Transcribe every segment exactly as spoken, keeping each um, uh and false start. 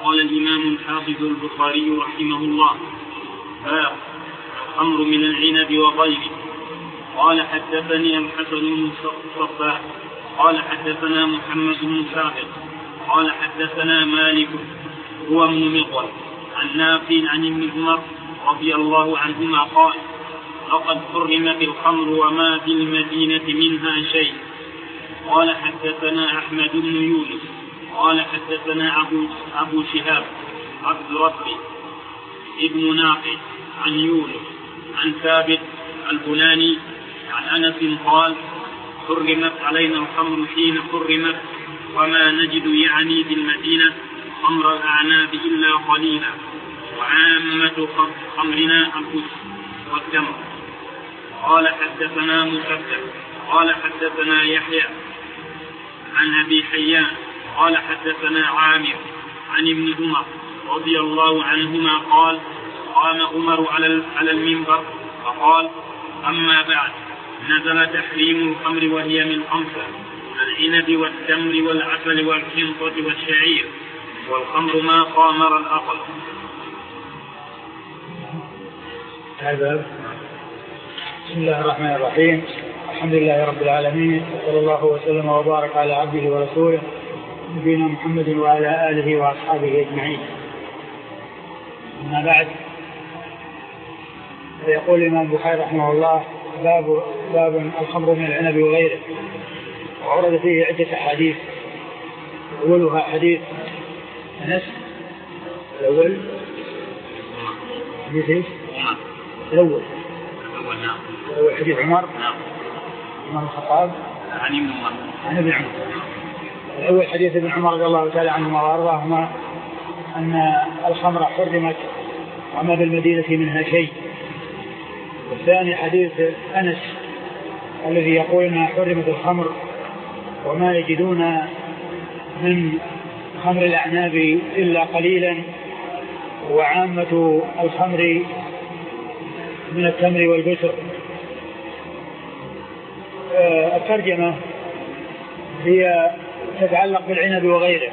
قال الإمام الحافظ البخاري رحمه الله: باب الخمر من العنب وغيره. قال حدثني الحسن بن صباح قال حدثنا محمد بن ثابت قال حدثنا مالك هو ابن مغول عن نافع عن ابن عمر رضي الله عنهما قال: لقد حرمت الخمر وما في المدينة منها شيء. قال حدثنا أحمد بن يونس قال حدثنا أبو, أبو شهاب عبد ربي ابن نافع عن يونس عن ثابت البناني عن أنس قال: حرمت علينا الخمر حين حرمت وما نجد يعني في المدينة خمر الأعناب إلا قليلا وعامة خمرنا القدس والتمر. قال حدثنا مسدد قال حدثنا يحيى عن أبي حيان قال حدثنا عامر عن ابن عمر رضي الله عنهما قال: قام عمر على المنبر فقال: أما بعد، نزل تحريم الخمر وهي من خمسة: العنب والتمر والعسل والحنطة والشعير، والخمر ما خامر الأقل. هذا بسم الله الرحمن الرحيم. الحمد لله رب العالمين، وصلى الله وسلم وبارك على عبده ورسوله نبينا محمد وعلى آله وأصحابه أجمعين. أما بعد، يقول الإمام البخاري رحمه الله: باب باب الخمر من العنب وغيره. وورد فيه عدة أحاديث. أولها حديث أنس الأول حديث الأول الأول حديث عمر عمر الخطاب عن ابن عمر عن ابن عمر. الأول حديث ابن عمر رضي الله تعالى عنهما وأرضاهما أن الخمر حرمت وما بالمدينة منها شيء. والثاني حديث أنس الذي يقول أنها حرمت الخمر وما يجدون من خمر الأعناب إلا قليلا وعامة الخمر من التمر والبسر. الترجمة هي تتعلق بالعنب وغيره.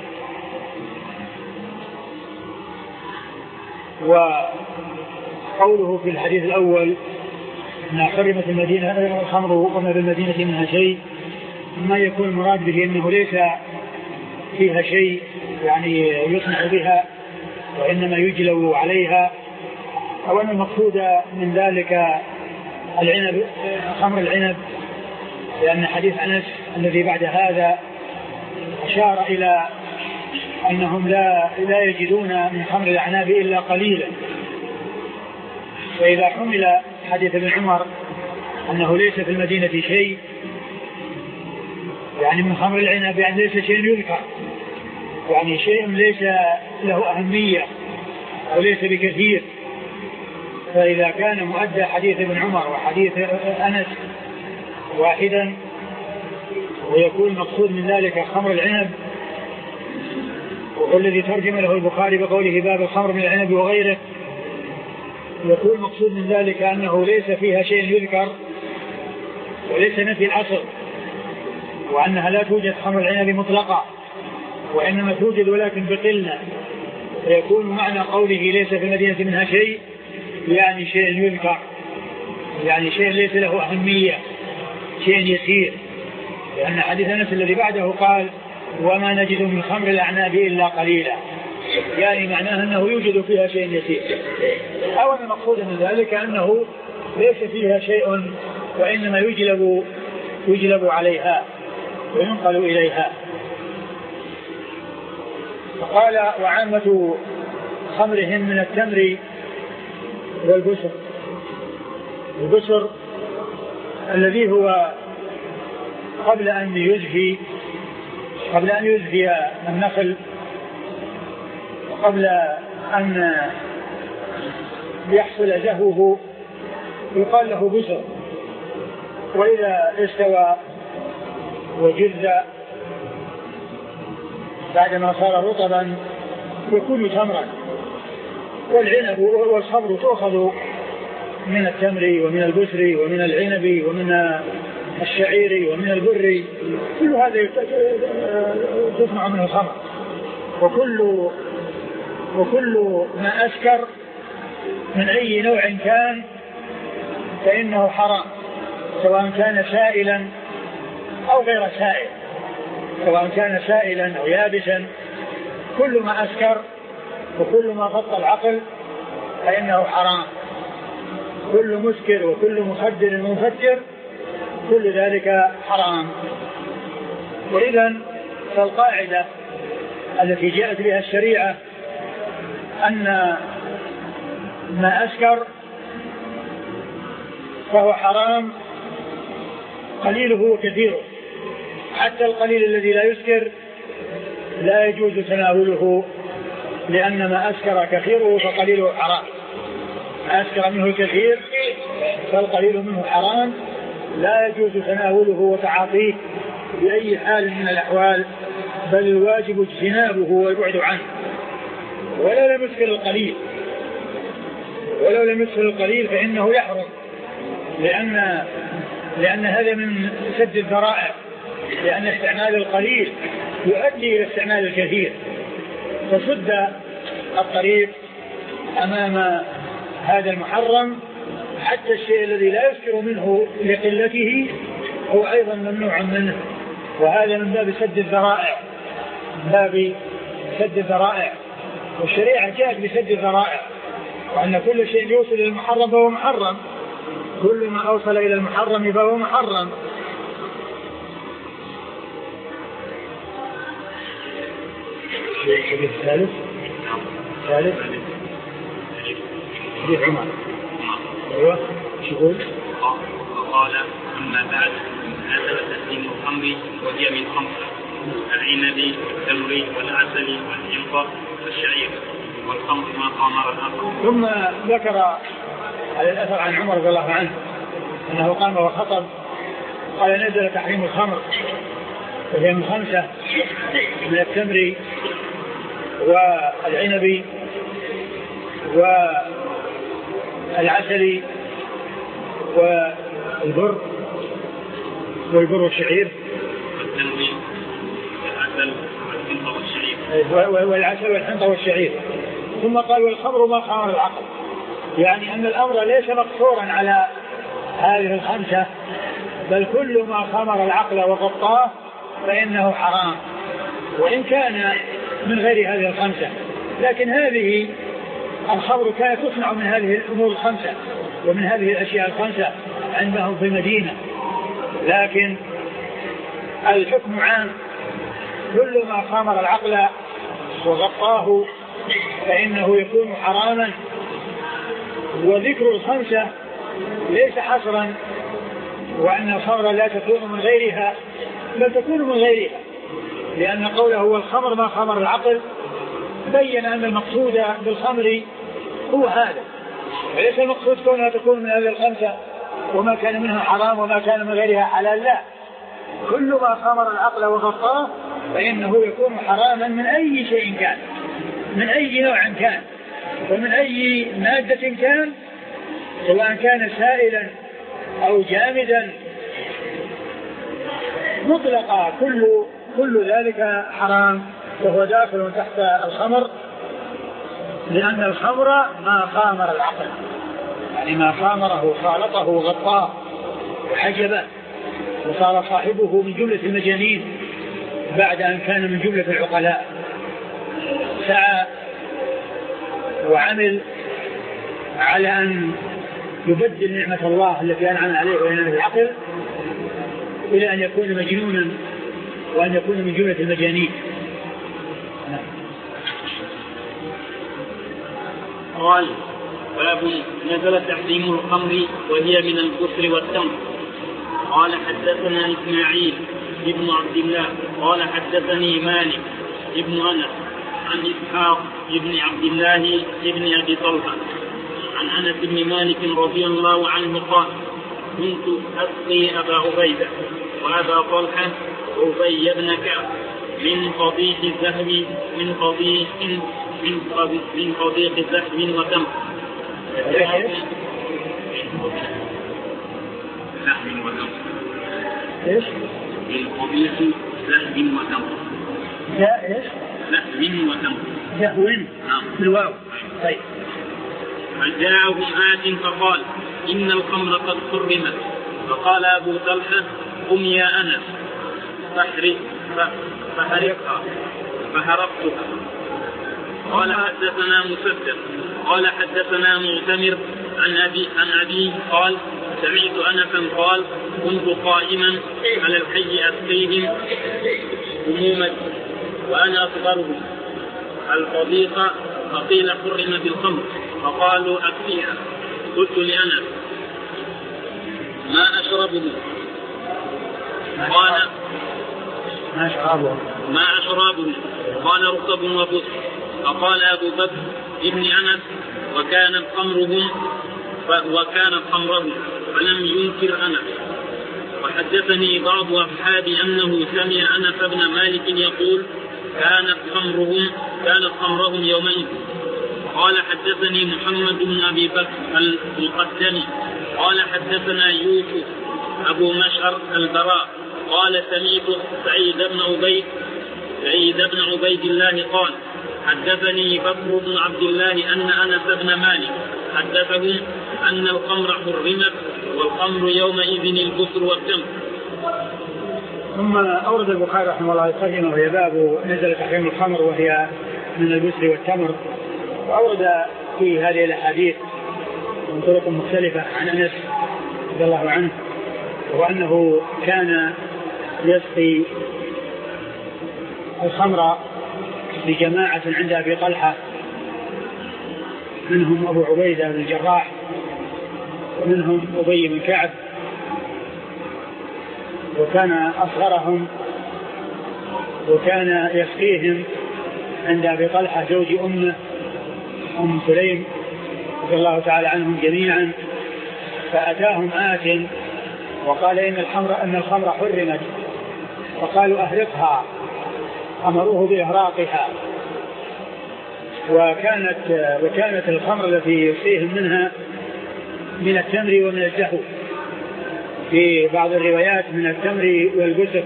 وقوله في الحديث الأول أن حرمت المدينة الخمر وما بالمدينة منها شيء، ما يكون المراد به أنه ليس فيها شيء يعني يصنع بها وإنما يجلو عليها، أو أن المقصود من ذلك العنب خمر العنب، لأن حديث أنس الذي بعد هذا أشار إلى أنهم لا, لا يجدون من خمر الأعناب إلا قليلا. فإذا حمل حديث ابن عمر أنه ليس في المدينة شيء، يعني من خمر العنب يعني ليس شيء يذكر، يعني شيء ليس له أهمية وليس بكثير. فإذا كان مؤدى حديث ابن عمر وحديث أنس واحدا ويكون مقصود من ذلك خمر العنب، وهو الذي ترجم له البخاري بقوله باب الخمر من العنب وغيره، يكون مقصود من ذلك أنه ليس فيها شيء يذكر وليس نفي الأصل، وأنها لا توجد خمر العنب مطلقة وإنما توجد ولكن بقلة. فيكون معنى قوله ليس في المدينة منها شيء يعني شيء يذكر، يعني شيء ليس له أهمية، شيء يسير. لأن حديث أنس الذي بعده قال: وما نجد من خمر الأعناب إلا قليلا، يعني معناه أنه يوجد فيها شيء يسير. أو أن المقصود من ذلك أنه ليس فيها شيء وإنما يجلب, يجلب عليها وينقل إليها. فقال: وعامة خمرهم من التمر والبسر. البسر الذي هو قبل أن يزهي قبل أن يزهي النخل وقبل أن يحصل زهوه يقال له بسر، وإذا استوى وجز بعدما صار رطبا يكون تمرا. والعنب والخمر تؤخذ من التمر ومن البسر ومن العنب ومن الشعير ومن البر، كل هذا تصنع منه الخمر. وكل وكل ما أسكر من أي نوع كان فإنه حرام، سواء كان سائلا أو غير سائل، سواء كان سائلا أو يابسا. كل ما أسكر وكل ما غطى العقل فإنه حرام. كل مسكر وكل مخدر مفجر كل ذلك حرام. وإذن فالقاعدة التي جاءت بها الشريعة أن ما أسكر فهو حرام قليله وكثيره، حتى القليل الذي لا يسكر لا يجوز تناوله، لأن ما أسكر كثيره فقليله حرام. ما أسكر منه الكثير فالقليل منه حرام، لا يجوز تناوله وتعاطيه بأي حال من الأحوال، بل الواجب اجتنابه والبعد عنه. ولو لم يسكر القليل ولو لم يسكر القليل فإنه يحرم، لأن لأن هذا من سد الذرائع، لأن استعمال القليل يؤدي إلى استعمال الكثير، فسد الطريق أمام هذا المحرم. حتى الشيء الذي لا يسكر منه لقلته هو أيضا ممنوع منه، وهذا من باب سد الذرائع، من باب سد الذرائع. والشريعة جاءت بسد الذرائع، وأن كل شيء يوصل إلى المحرم فهو محرم، كل ما أوصل إلى المحرم فهو محرم. الثالث الثالث حديث عمر. أيوة شغول. قال أما بعد هذا تسليم الخمر وهي من خمسة: العنب والتمر والعسل والحنطة والشعير، والخمر ما خمر الأمر. ثم ذكر على الأثر عن عمر رضي الله عنه أنه قام وخطب قال: نزل تحريم الخمر وهي من خمسة: من التمر والعنب والعسل والبر والبر والشعير والعسل والحنطة والشعير. ثم قال: والخمر ما خمر العقل، يعني أن الأمر ليس مقصورا على هذه الخمسة، بل كل ما خمر العقل وغطاه فإنه حرام، وإن كان من غير هذه الخمسة. لكن هذه الخمر كانت تصنع من هذه الأمور الخمسة ومن هذه الأشياء الخمسة عندهم في المدينة، لكن الحكم عام: كل ما خمر العقل وغطاه فإنه يكون حراما. وذكر الخمسة ليس حصرا، وأن الخمر لا تكون من غيرها، بل تكون من غيرها، لأن قوله والخمر ما خمر العقل بين أن المقصود بالخمر هو هذا، وليس المقصود كونها تكون من هذه الخمسة وما كان منها حرام وما كان من غيرها حلال. لا، كل ما خمر العقل وغطاه فإنه يكون حراما من أي شيء كان، من أي نوع كان، ومن أي مادة كان، سواء كان سائلا أو جامدا مطلقا، كل كل ذلك حرام، وهو داخل تحت الخمر، لأن الخمر ما خامر العقل، يعني ما خامره خالطه وغطاه وحجبه وصار صاحبه من جملة المجانين بعد أن كان من جملة العقلاء. سعى وعمل على أن يبدل نعمة الله التي أنعم عليه وهي نعمة العقل إلى أن يكون مجنونا وأن يكون من جملة المجانين. قال: باب نزل تحريم الخمر وهي من الكسر والتمر. قال: حدثنا إسماعيل ابن عبد الله قال: حدثني مالك ابن أنس عن إسحاق ابن عبد الله ابن أبي طلحة عن أنس بن مالك رضي الله عنه قال: كنت أسقي أبا عبيدة وأبا طلحة أبي بن كعب من قضيح الذهب من قضيح من قضيح من قضيح ذهب وتمر. لحم وتمر. إيش؟ من قضيح ذهب وتمر. لا إيش؟ لحم وتمر. زهو بالواو. طيب. فجاءهم آت فقال إن الخمر قد حرمت، فقال أبو طلحة قم يا أنس فحرقها فحرقتها. قال حدثنا مسدد قال حدثنا معتمر عن أبي عن أبي قال سمعت أنسا قال كنت قائما على الحي أسقيهم هموما وأنا أصغرهم الفضيقة، فقيل حرم بالخمر فقالوا أكفيها. قلت لأنس ما أشربه؟ قال ما أشربه ما أشربه قال رطب وبس. فقال أبو بكر ابن أنس وكانت خمرهم وكانت خمرهم فلم ينكر أنس. وحدثني بعض أصحابي أنه سمع أنس بن مالك يقول كانت خمرهم كانت خمرهم يومئذ. قال حدثني محمد بن أبي بكر القدمي قال حدثنا يوسف أبو مشعر البراء قال سمعت سعيد بن عبيد سعيد بن عبيد الله قال حدثني بكر بن عبد الله أن أنس بن مالك حدثهم أن الخمر حرمت والخمر يومئذ البصر والتمر. ثم أورد البخاري رحمه الله الترجمة وهي باب نزل تحريم الخمر وهي من البصر والتمر، وأورد في هذه الأحاديث من طرق مختلفة عن أنس رضي الله عنه وأنه كان يسقي الخمر لجماعة عند أبي طلحة منهم أبو عبيدة بن الجراح ومنهم أبي بن كعب، وكان أصغرهم وكان يسقيهم عند أبي طلحة زوج أمه أم سليم رضي الله تعالى عنهم جميعا. فأتاهم آت وقال إن الخمر أن الخمر حرمت، فقالوا أهرقها، أمروه بإهراقها. وكانت وكانت الخمر التي يسقيهم منها من التمر ومن الزهو، في بعض الروايات من التمر والبسر.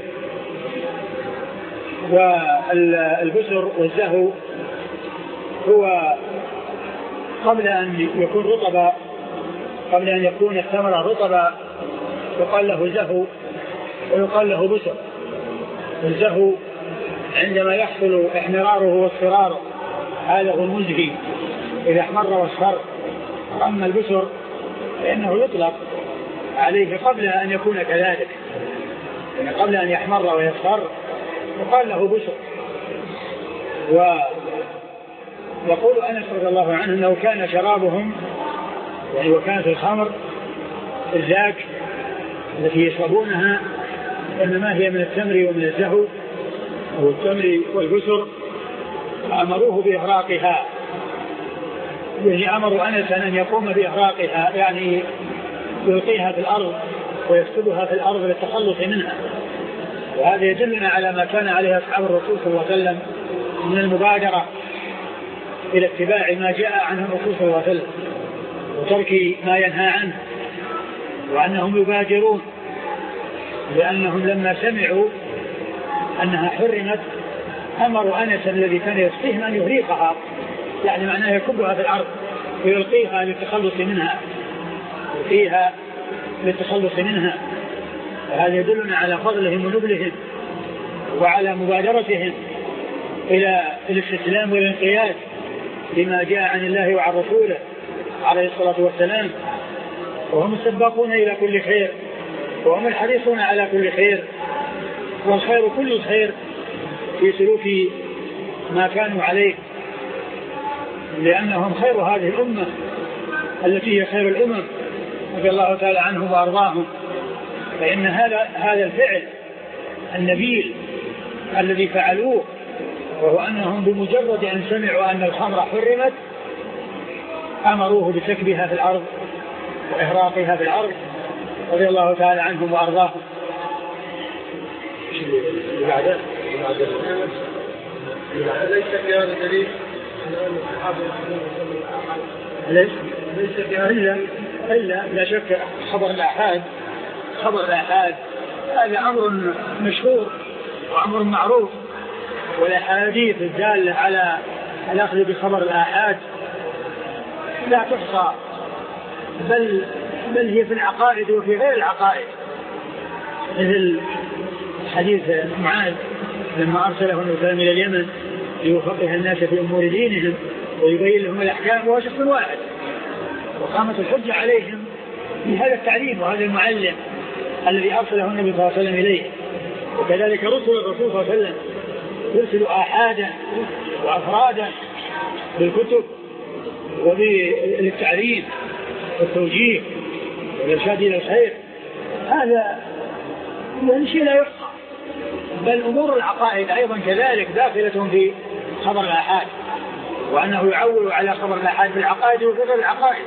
والبسر والزهو هو قبل أن يكون رطبا قبل أن يكون الثمر رطبا يقال له زهو ويقال له بسر. الزهو عندما يحصل احمراره واصفراره هذا هو المزهي إذا احمر واصفر. أما البسر فإنه يطلق عليه قبل أن يكون كذلك، يعني قبل أن يحمر ويصفر يقال له بسر. ويقول أنس رضي الله عنه أنه كان شرابهم يعني وكانت الخمر الزاك التي يشربونها إنما هي من التمر ومن الزهو والتمر والبسر، أمروه بإهراقها، يعني أمروا أنس أن يقوم بإهراقها، يعني يلقيها في الأرض ويكتبها في الأرض للتخلص منها. وهذا يدلنا على ما كان عليه أصحاب الرسول صلى الله عليه وسلم من المبادرة إلى اتباع ما جاء عنه الرسول صلى الله عليه وسلم وترك ما ينهى عنه، وأنهم يبادرون لأنهم لما سمعوا أنها حرمت أمروا أنس الذي كان يسقيهم أن يهريقها، يعني معناه يكبها في الأرض ويلقيها للتخلص منها وفيها للتخلص منها. وهذا يدلنا على فضلهم ونبلهم وعلى مبادرتهم إلى الاستسلام والانقياد لما جاء عن الله وعن رسوله عليه الصلاة والسلام. وهم السباقون إلى كل خير وهم الحريصون على كل خير، والخير كل الخير في سلوك ما كانوا عليه، لأنهم خير هذه الأمة التي هي خير الأمم رضي الله تعالى عنهم وأرضاهم. فإن هذا هذا الفعل النبيل الذي فعلوه وهو أنهم بمجرد أن سمعوا أن الخمر حرمت أمروه بسكبها في الأرض وإهراقها في الأرض رضي الله تعالى عنهم وأرضاهم. ليس في هذا دليل ليس ليس في هذا إلا لا شك خبر الآحاد خبر الآحاد هذا أمر مشهور وأمر معروف، والأحاديث الدالة على الأخذ بخبر الآحاد لا تحصى، بل, بل هي في العقائد وفي غير العقائد، مثل حديث معاذ لما أرسله النبي صلى الله عليه وسلم إلى اليمن ليفقه الناس في أمور دينهم ويبين لهم الأحكام، وهو شخص واحد، وقامت الحجة عليهم بهذا التعليم وهذا المعلم الذي أرسله النبي صلى الله عليه وسلم إليه. وكذلك رسل الرسول صلى الله عليه وسلم يرسل آحادا وأفرادا بالكتب وبالتعليم والتوجيه والإرشاد إلى الخير، هذا يعني شيء لا يحصى. بل أمور العقائد أيضا كذلك داخلة في خبر الآحاد، وأنه يعول على خبر الآحاد بالعقائد وغير العقائد.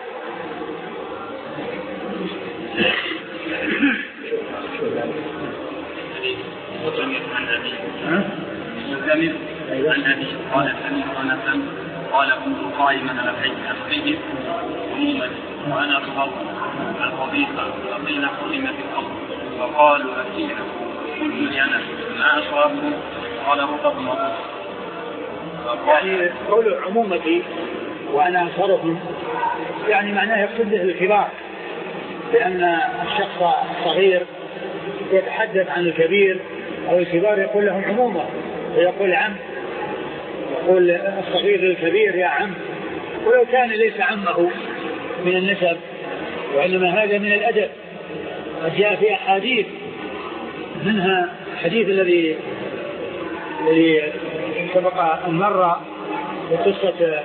مستمر عن أبي مستمر عن أبي قال سمعت أنسا قال كنت قائما على بيت أخيه عموما وأنا أخبر الخبيثة فقيل حرمت الأرض وقالوا أكينا قلت لأنس ما أشربه قال رطب مرض. يعني قول عمومتي وأنا أنصرهم يعني معناه يقصد به الكبار، لأن الشخص الصغير يتحدث عن الكبير أو الكبار يقول لهم عمومة، ويقول عم، يقول الصغير للكبير يا عم، ولو كان ليس عمه من النسب، وإنما هذا من الأدب. قد جاء في أحاديث منها الحديث الذي الذي سبق أن مر بقصة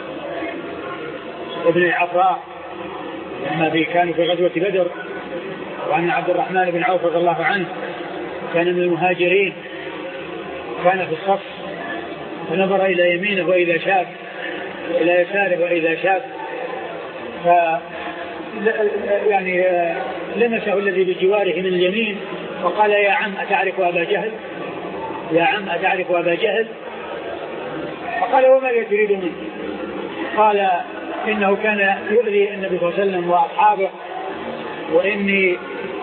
ابن العفراء لما في كانوا في غزوة بدر، وأن عبد الرحمن بن عوف رضي الله عنه كان من المهاجرين، كان في الصف فنظر إلى يمينه وإذا شاف، إلى يساره وإذا شاف، ف يعني لمسه الذي بجواره من اليمين وقال يا عم أتعرف أبا جهل، يا عم أتعرف أبا جهل؟ فقال وما تريد منه؟ قال إنه كان يؤذي النبي صلى الله عليه وسلم وأصحابه، وإني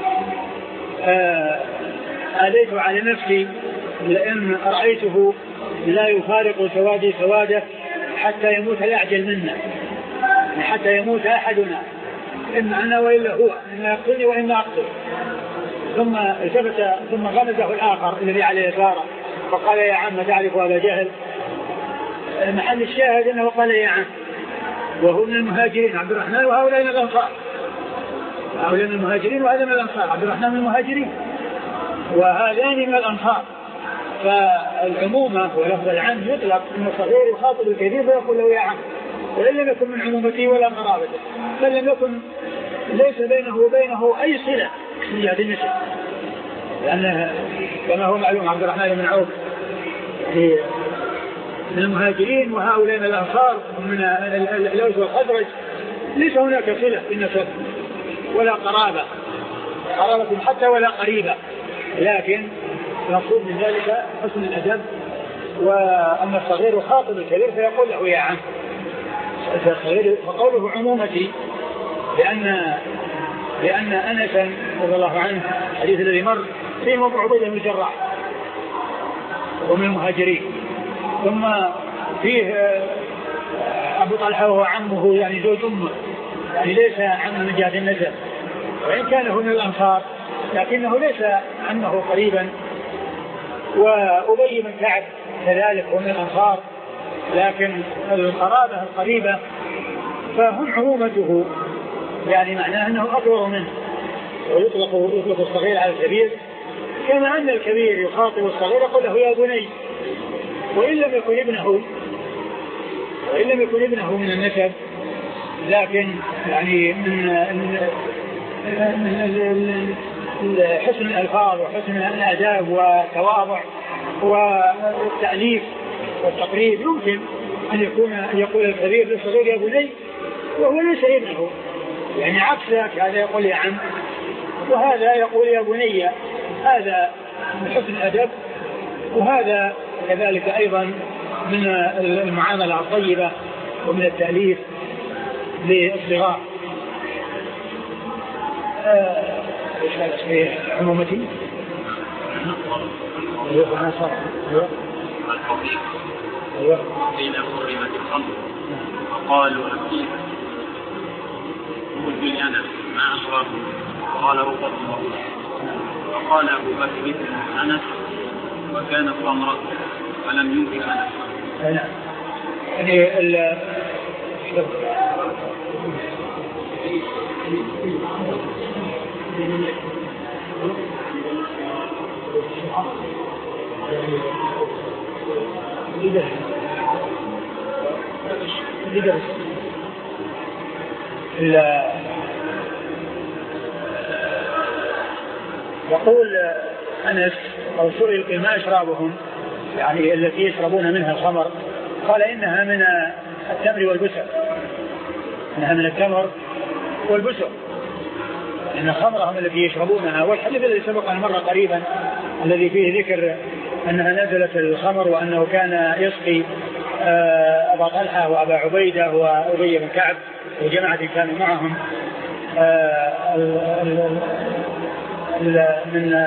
آذيت على نفسي لأن رأيته لا يفارق سوادي سواده حتى يموت لا يعجل منا، حتى يموت أحدنا، إما أنا وإلا هو، إما يقتلني وإما أقتل. ثم التفت ثم غمزه الآخر الذي على يساره فقال يا عم تعرف أبا جهل؟ محل الشاهد أنه قال يا عم، وهو من المهاجرين عبد الرحمن، وهؤلاء من الأنصار، هؤلاء من المهاجرين وهذا من الأنصار، عبد الرحمن من المهاجرين وهذان من الأنصار. فالعمومة ولفظ العم يطلق من الصغير يخاطب الكبير فيقول له يا عم، وإن لم يكن من عمومته ولا قرابته، بل لم يكن ليس بينه وبينه أي صلة من جهة النسب، لأنه كما هو معلوم عبد الرحمن بن عوف من المهاجرين وهؤلاء من الأنصار من الأوس والخزرج، ليس هناك صلة في النسب ولا قرابة قرابة حتى ولا قريبة، لكن المقصود من ذلك حسن الأدب، وأن الصغير يخاطب الكبير فيقول له يا عم. فقوله عمومتي لأن لأن أنسا رضي الله عنه الحديث الذي مر فيه موضوع عبيدة بن الجراح ومن المهاجرين، ثم فيه أبو طلحة وهو عمه يعني زوج أمه، يعني ليس عمه من جهة النسب، وإن كان هو من الأنصار لكنه ليس عمه قريبا. وأبي بن كعب كذلك هو من الأنصار، لكن القرابة القريبة فهم عمومته، يعني معناه أنه أكبر منه، ويطلق يطلق الصغير على الكبير، كما أن الكبير يخاطب الصغير يقول له يا بني، وإن لم يكن ابنه وإن لم يكن ابنه من النسب، لكن يعني من حسن الألفاظ وحسن الآداب والتواضع والتأليف والتقريب يمكن أن يكون أن يقول الكبير للصغير يا بني وهو ليس ابنه، يعني عكسك، هذا يقول يا عم وهذا يقول يا بني، هذا من حسن الأدب، وهذا كذلك أيضا من المعاملة الطيبة ومن التأليف للصغار. ايش هذا اسمه عمومتي؟ قيل حرمت الخمر فقالوا أكيد. قلت لأنس ما أشرب؟ قال رقة مرة. فقال أبو بكر أنس وكانت خمرا ولم ينكر أنس. نعم. يعني ال يقول أنس أو سئل ما أشرابهم يعني التي يشربون منها الخمر؟ قال إنها من التمر والبسر، إنها من التمر والبسر، إن خمرهم التي يشربونها. والحديث الذي سبق مرة قريبا الذي فيه ذكر أنها نزلت الخمر وأنه كان يسقي أبا طلحة وأبا عبيدة وأبي بن كعب وجماعة كانوا معهم من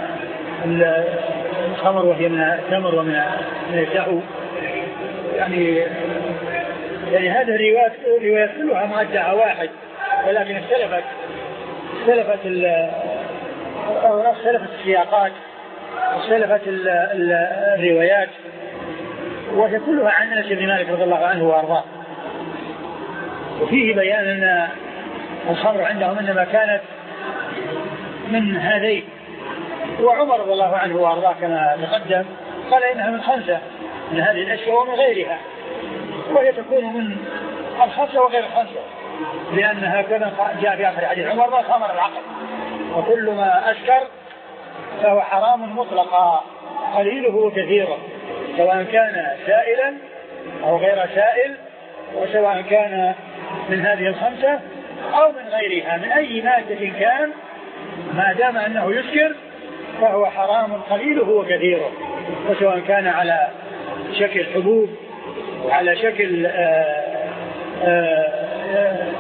الخمر وهي من التمر ومن الدعو. يعني يعني هذه الروايات روايات كلها مؤدعة واحد، ولكن اختلفت اختلفت اختلفت السياقات واختلفت الروايات، وهي كلها عن أنس بن مالك رضي الله عنه وأرضاه. وفيه بيان أن الخمر عندهم إنما كانت من هذين، وعمر رضي الله عنه وأرضاه كما تقدم قال إنها من خمسة من هذه الأشياء ومن غيرها، وهي تكون من الخمسة وغير الخمسة، لأنها كما جاء في آخر حديث عمر ما خمر العقل، وكل ما أسكر فهو حرام مطلقا قليله وكثيره، سواء كان سائلا أو غير سائل، وسواء كان من هذه الخمسة أو من غيرها، من أي مادة كان ما دام أنه يسكر فهو حرام قليله وكثيره، وسواء كان على شكل حبوب وعلى شكل آآ آآ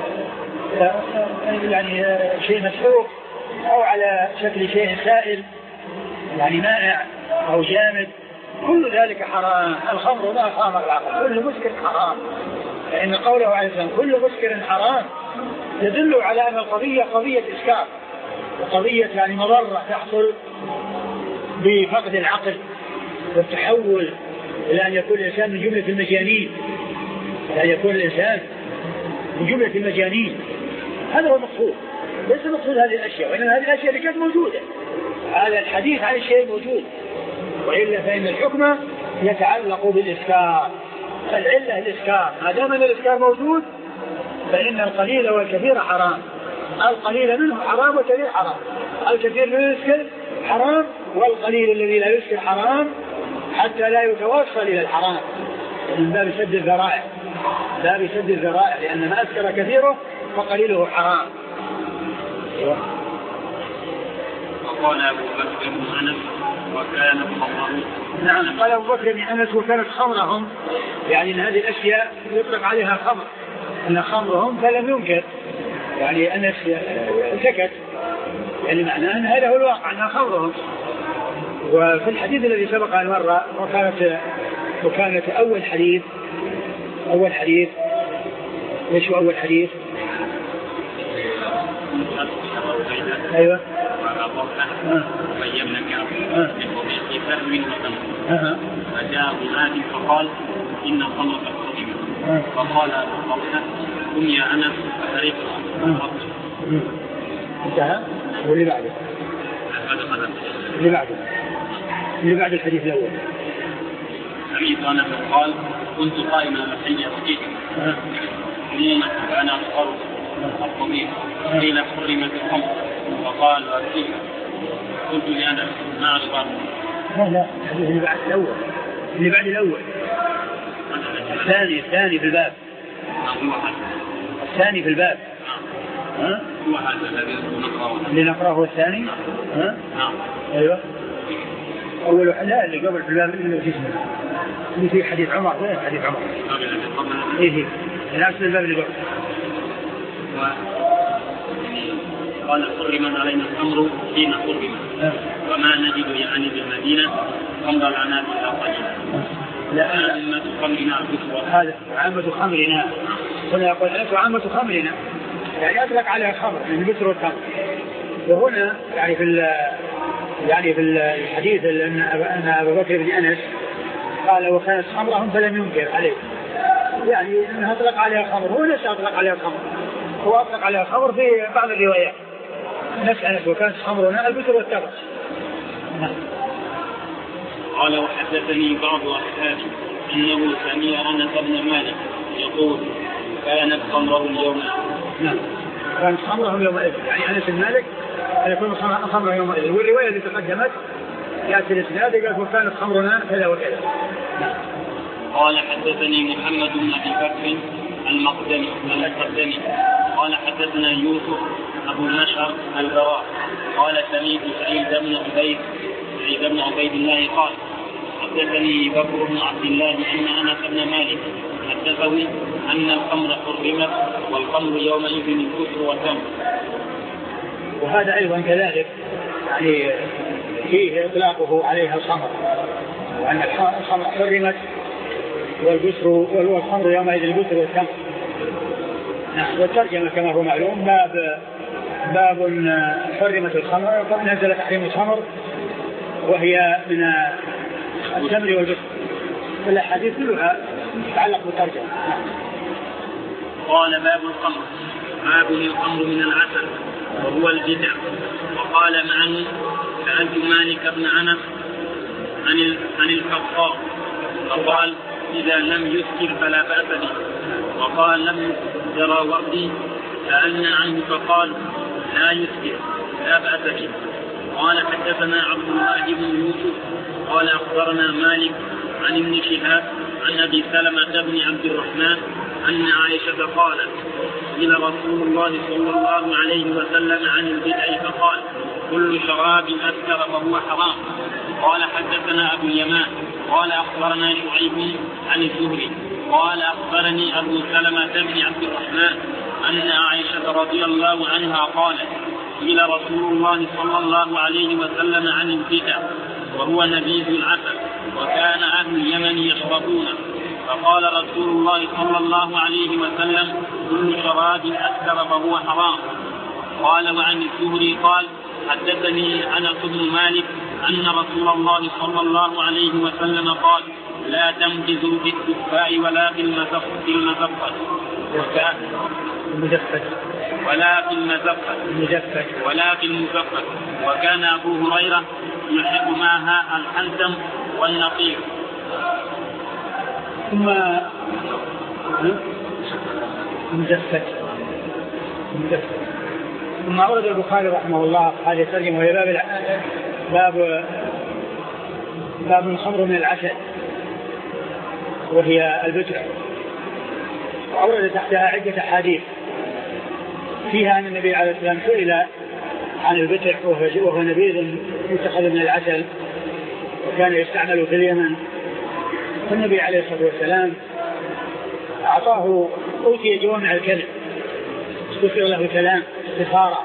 يعني شيء مسحوق أو على شكل شيء سائل يعني مائع أو جامد، كل ذلك حرام. الخمر ما خامر العقل، كل مسكر حرام، لأن قوله عليه السلام كل مسكر حرام يدل على أن القضية قضية إسكار، وقضية يعني مضرة تحصل بفقد العقل والتحول إلى أن يكون الإنسان من جملة المجانين، إلى أن يكون الإنسان من جملة المجانين. هذا هو المقصود، ليس مقصود هذه الأشياء، وإنما هذه الأشياء اللي كانت موجودة، هذا الحديث عن الشيء موجود، وإلا فإن الحكم يتعلق بالإسكار، العلة الإسكار، ما دام أن الإسكار موجود فإن القليل والكثير حرام، القليل منه حرام والكثير حرام، الكثير من يسكر حرام والقليل الذي لا يسكر حرام حتى لا يتوصل إلى الحرام، من باب سد الذرائع، باب سد الذرائع، لأن ما أسكر كثيره فقليله حرام. وقال أبو بكر بن أنس وكانت خمرهم. نعم، قال أبو بكر بن أنس وكانت خمرهم، يعني أن هذه الأشياء يطلق عليها خمر، أن خمرهم فلم ينكر، يعني أنس سكت، يعني معناه أن هذا هو الواقع أنها خمرهم. وفي الحديث الذي سبق عن مرة وكانت وكانت أول حديث أول حديث إيش هو أول حديث؟ أيوة. وبينا كعب في فهم وتمر فجاء مناد فقال إن الخمر قد حرمت، فقال أبو قم يا أنس فحرق انتهى. واللي بعده اللي بعده اللي بعد الحديث الأول سمعت أنس قال كنت قائما محل يسقيك عموما وأنا أصغر الطبيب قيل حرمت الخمر فقال أكيد. قلت لأنس ما أشبه؟ لا لا اللي بعد الأول اللي بعد الأول الثاني الثاني في الباب الثاني في الباب ها؟ هو هذا الذي نقرأه اللي نقرأه الثاني ها؟ نعم. أيوة. أول لا اللي قبل في الباب اللي في اسمه اللي في حديث عمر، وين حديث عمر؟ إيه نفس الباب اللي قبل. قال حرمت علينا الخمر حين حرمت وما نجد يعني بالمدينة خمر العناب إلا قليلا. لا عامة خمرنا البتر. هذا عامة خمرنا، هنا يقول أنت عامة خمرنا يعني أطلق عليها الخمر من البتر والخمر. وهنا يعني في يعني في الحديث أن أبا بكر بن أنس قال وكانت خمرهم فلم ينكر عليه، يعني أنها أطلق عليها خمر، هو نفسه أطلق عليها خمر، هو أطلق عليها خمر في بعض الروايات نفس أنس وكانت خمرنا البتر والتمر. قال وحدثني بعض أصحابي أنه سمع أنس بن مالك يقول كانت خمرهم يوم. نعم كانت خمرهم يومئذ، يعني أنس بن مالك يكون خمرهم يومئذ. والرواية اللي تقدمت يأتي الإسناد يقول وكانت خمرنا كذا وكذا. قال حدثني محمد بن أبي بكر المقدمي المقدمي قال حدثنا يوسف أبو النشر البراء قال سمعت سعيد بن عبيد سعيد بن عبيد الله قال حدثني بكر بن عبد الله أن أنس بن مالك حدثه أن الخمر حرمت والخمر يومئذ الكفر والتمر. وهذا أيضا كذلك يعني فيه إطلاقه عليها الخمر، وأن الخمر حرمت والبسر والخمر يومئذ البسر والتمر. نعم. والترجمة كما هو معلوم باب باب حرمت الخمر نزل تحريم الخمر وهي من التمر والبسر. الأحاديث كلها تتعلق بالترجمة. نعم. قال باب الخمر باب الخمر من العسل وهو الجدع. وقال معه سألت مالك بن أنس عن عن الكفار فقال إذا لم يسكر فلا بأس به. وقال لم يرى وردي سألنا عنه فقال لا يسكر لا بأس به. قال حدثنا عبد الله بن يوسف قال أخبرنا مالك عن ابن شهاب عن أبي سلمة بن عبد الرحمن أن عائشة قالت إلى رسول الله صلى الله عليه وسلم عن البدع فقال كل شراب أسكر فهو حرام. قال حدثنا أبو اليمان قال أخبرنا شعيب عن الزهري قال أخبرني أبو سلمة بن عبد الرحمن أن عائشة رضي الله عنها قالت إلى رسول الله صلى الله عليه وسلم عن البدع وهو نبيذ العسل وكان أهل اليمن يشربونه فقال رسول الله صلى الله عليه وسلم كل شراب أسكر فهو حرام. قال وعن الزهري قال حدثني أنس بن مالك أن رسول الله صلى الله عليه وسلم قال لا تنبذوا بالدفاء ولا في المزفة ولا في المزفة ولا في المزفة. وكان أبو هريرة يحب معها الحنتم والنقير. ثم مزفت مزفت ثم أورد البخاري رحمه الله هذه الترجمة وهي باب باب باب الخمر من العسل وهي البتع. وأورد تحتها عدة أحاديث فيها أن النبي عليه الصلاة والسلام سئل عن البتع وهو نبيذ يتخذ من العسل وكان يستعمل في اليمن. فالنبي عليه الصلاة والسلام أعطاه أوتي جوامع الكلم استفسر له كلام استخارة.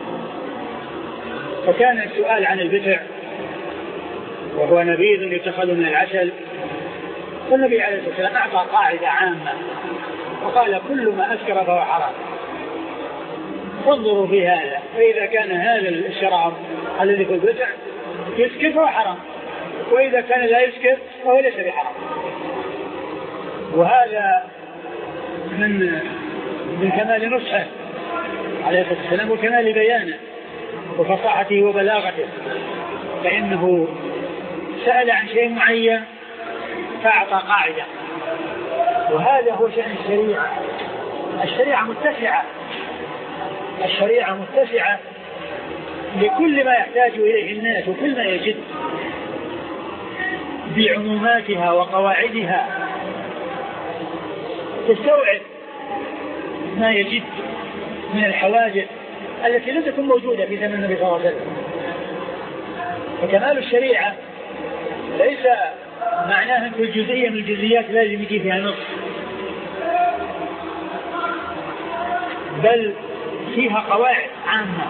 فكان السؤال عن البتع وهو نبيذ يتخذ من العسل فالنبي عليه الصلاة والسلام أعطى قاعدة عامة وقال كل ما أسكر فهو حرام. انظروا في هذا فإذا كان هذا الشراب الذي في البتع يسكر فهو حرام وإذا كان لا يسكر فهو ليس بحرام. وهذا من من كمال نصحه عليه الصلاة والسلام وكمال بيانه وفصاحته وبلاغته. فإنه سأل عن شيء معين فأعطى قاعدة وهذا هو شأن الشريعة. الشريعة متسعة الشريعة متسعة لكل ما يحتاج إليه الناس وكل ما يجد بعموماتها وقواعدها تستوعب ما يجد من الحوادث التي لم تكن موجودة في زمن النبي صلى الله عليه وسلم. فكمال الشريعة ليس معناها أن كل جزئية من الجزئيات لازم يجي فيها نص، بل فيها قواعد عامة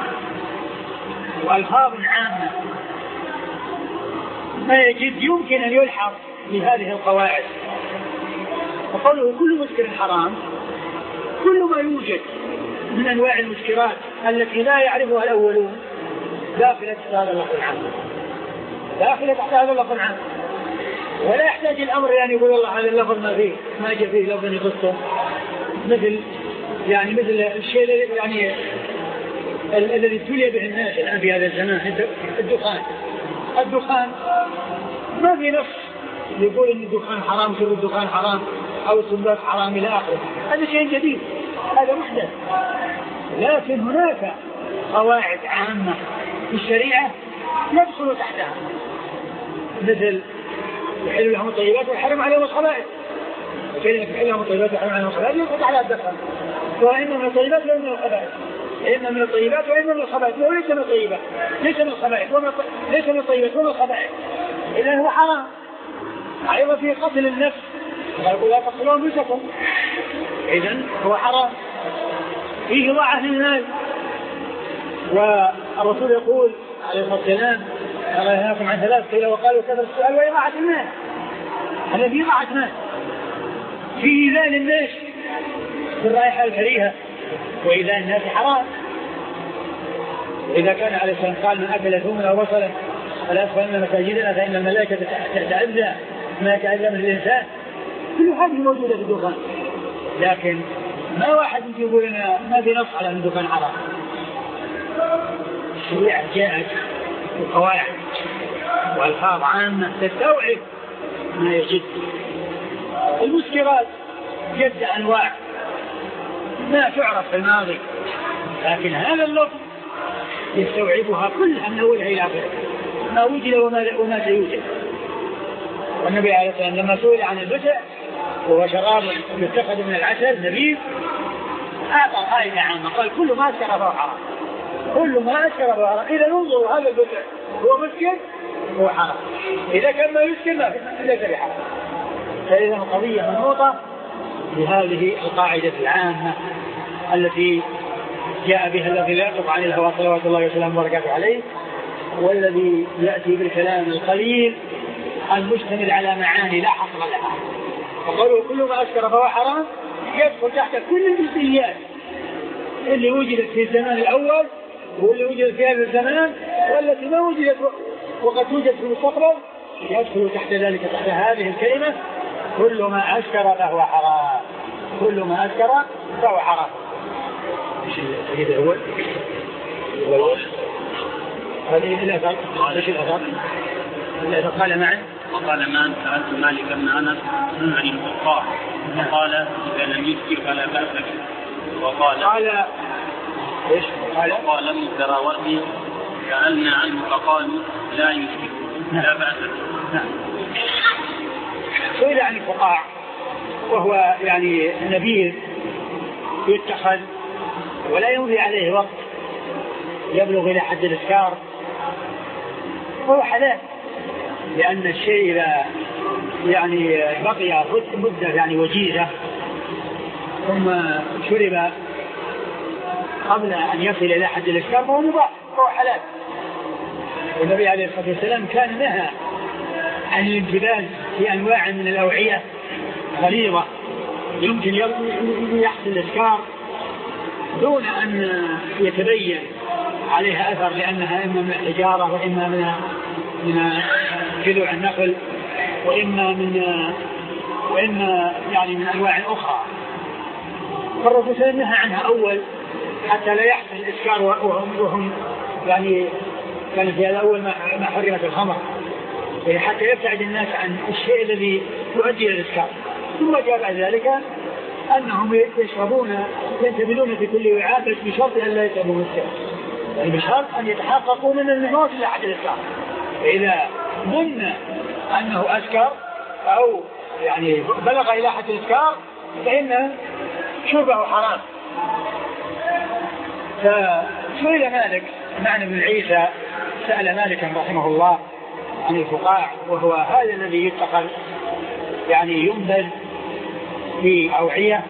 وألفاظ عامة ما يجد يمكن أن يلحظ لهذه القواعد. وقوله كل مسكر حرام كل ما يوجد من أنواع المسكرات التي لا يعرفها الأولون داخلة هذا اللفظ العام، داخلة تحت هذا اللفظ العام، ولا يحتاج الأمر يعني يقول الله هذا اللفظ ما فيه ما جاء فيه لفظ يخصه، مثل يعني مثل الشيء يعني الذي ابتلي به الناس الآن في هذا الزمان، الدخان. الدخان ما في نص يقول إن الدخان حرام كل الدخان حرام أو السنبات حرام إلى آخره، هذا شيء جديد، هذا محدث. لكن هناك قواعد عامة في الشريعة يدخل تحتها، مثل يحل لهم الطيبات ويحرم عليهم الخبائث، وكلمة يحل لهم الطيبات ويحرم عليهم الخبائث يدخل على الدخان، وإما من الطيبات وإما من الخبائث، إما من الطيبات وإما من الخبائث، وليس من الطيبات ليس من الخبائث ليس من الطيبات ومن الخبائث، إذا هو حرام. أيضا في قتل النفس قالوا لا تقتلوا أنفسكم، إذن هو حرام. فيه ضاعة للمال، والرسول يقول عليه الصلاة والسلام ألا ينهاكم عن ثلاث، قيل وقالوا كثرة السؤال وإضاعة المال. هذا فيه ضاعة مال، فيه إيذاء الناس بالرائحة الكريهة، وإيذاء الناس حرام. إذا كان عليه الصلاة والسلام قال من أكل ثوما أو بصلا فلا يدخلن مساجدنا فإن الملائكة تتأذى ما يتأذى من الإنسان، كل هذه موجودة في الدخان. لكن ما واحد يقول لنا ما في نص على أن الدخان حرام. الشريعة جاءت بقواعد والفاظ عامة تستوعب ما يجد. المسكرات جد أنواع ما تعرف في الماضي، لكن هذا اللفظ يستوعبها كلها من أولها إلى آخرها، ما وجد وما, وما سيوجد. والنبي عليه الصلاة والسلام لما سئل عن البسع وهو شراب يتخذ من العسل نبيذ أعطى قاعدة عامة، قال كل ما أسكر فهو حرام، كل ما أسكر فهو حرام. إذا ننظر هذا البسع هو مسكر هو حرام، إذا كان ما يسكر ما ليس بحرام. فإذا القضية منوطة بهذه القاعدة العامة التي جاء بها الذي لا يطلق عن الهوى صلوات الله وسلامه وبركاته عليه، والذي يأتي بالكلام القليل المشتمل على معاني لا حصر لها. فقالوا كل ما أسكر فهو حرام يدخل تحت كل الجزئيات اللي وجدت في الزمان الأول واللي وجدت في هذا الزمان والتي ما وجدت وقد توجد في المستقبل، يدخل تحت ذلك تحت هذه الكلمة كل ما أسكر فهو حرام، كل ما أسكر فهو حرام. ايش الحديث الأول؟ الأول هذه الأثر، ايش الأثر؟ الأثر قال معي وقال ما سألت مالك بن أنس عن الفقاع فقال إذا لم يسكر فلا بأس به. وقال قال ايش؟ قال وقال الدراوردي سألنا عنه فقالوا لا يسكر لا بأس به. سئل عن الفقاع وهو يعني نبيذ يتخذ ولا يمضي عليه وقت يبلغ إلى حد الإسكار، هو حلال، لأن الشيء إذا يعني بقي مدة يعني وجيزة ثم شرب قبل أن يصل إلى حد الإسكار فهو مباح، فهو حلال. والنبي عليه الصلاة والسلام كان نهى عن الانتباه في أنواع من الأوعية غليظة يمكن يحصل الإسكار دون أن يتبين عليها أثر، لأنها إما من الحجارة وإما من من جذوع النخل وإما من وإما يعني من أنواع أخرى. فالرسول صلى الله عليه وسلم نهى عنها أول حتى لا يحصل الإسكار وهم يعني كان في هذا أول ما حرمت الخمر، حتى يبتعد الناس عن الشيء الذي يؤدي إلى الإسكار. ثم جاء بعد ذلك أنهم يشربون ينتبهون في كل وعاء بشرط أن لا يشربوا مسكر، يعني بشرط أن يتحققوا من النفوس إلى حد الإسكار. فإذا ظن أنه أسكر أو يعني بلغ إلى حد الإسكار فإن شربه حرام. فسئل مالك معنى بن عيسى سأل مالكا رحمه الله عن الفقاع، وهو هذا الذي يتخذ يعني ينبذ في أوعية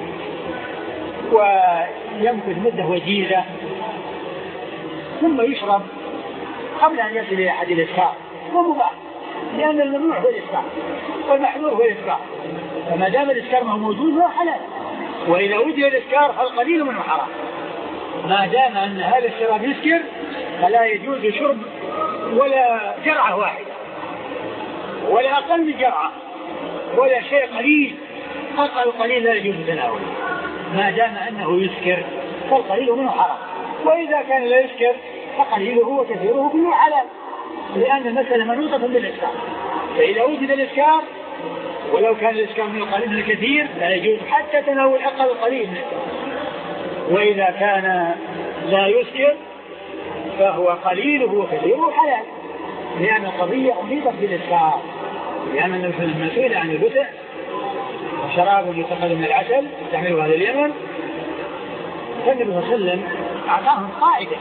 ويمكث مدة وجيزة ثم يشرب قبل أن يصل إلى حد الإسكار، ومباح لأن الممنوع هو الإسكار والمحظور هو الإسكار، فما دام الإسكار موجود هو حلال، وإذا وجد الإسكار فالقليل منه حرام. ما دام أن هذا الشراب يسكر فلا يجوز شرب ولا جرعة واحدة ولا أقل من جرعة ولا شيء قليل، أقل قليل لا يجوز تناوله ما دام أنه يسكر، فالقليل منه حرام. وإذا كان لا يسكر فقليله وكثيره كله حلال، لأن المسألة منوطة بالإسكار. فإذا وجد الإسكار ولو كان الإسكار من القليل من الكثير لا يجوز حتى تناول أقل القليل من الإسكار. وإذا كان لا يسكر فهو قليله وكثيره حلال، لأن القضية أضيفت بالإسكار، لأن المسؤول عن البتع وشراب يتخذ من العسل يستعمله هذا اليمن، فالنبي صلى الله عليه وسلم أعطاهم قاعدة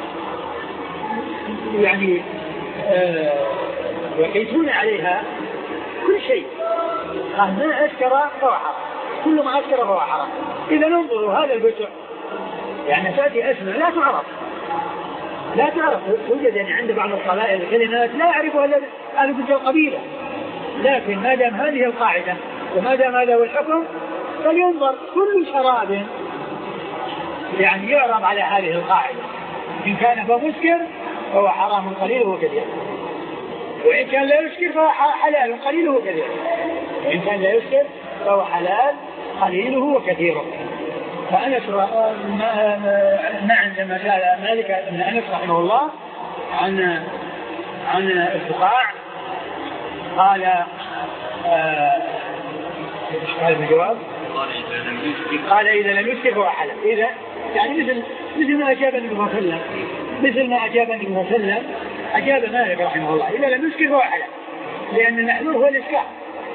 يعني آه يقيسون عليها كل شيء، قال ما أسكر فهو حرام، كل ما أسكر فهو حرام. إذا ننظروا هذا البتع يعني تأتي أسماء لا تعرف لا تعرف توجد يعني عند بعض القبائل الكلمات لا يعرفها إلا أهل تلك القبيلة، لكن ما دام هذه القاعدة وما دام هذا هو الحكم فلينظر كل شراب يعني يعرض على هذه القاعدة، إن كان فهو مسكر فهو حرام قليله وكثيره، وإن كان لا يسكر فهو حلال قليله وكثيره، وإن كان لا يسكر فهو حلال قليله وكثيره. فأنس ما عندما سأل مالك أن أنس رحمه الله عن عن الفقاع قال آه قال الجواب قال إذا لم يسكر فهو حلال. إذا يعني مثل مثل ما أجاب النبي صلى الله عليه وسلم مثل ما أجاب النبي صلى الله عليه وسلم أجاب مالك رحمه الله إذا لم يسكر فهو حلال، لأن المحذور هو الإسكار.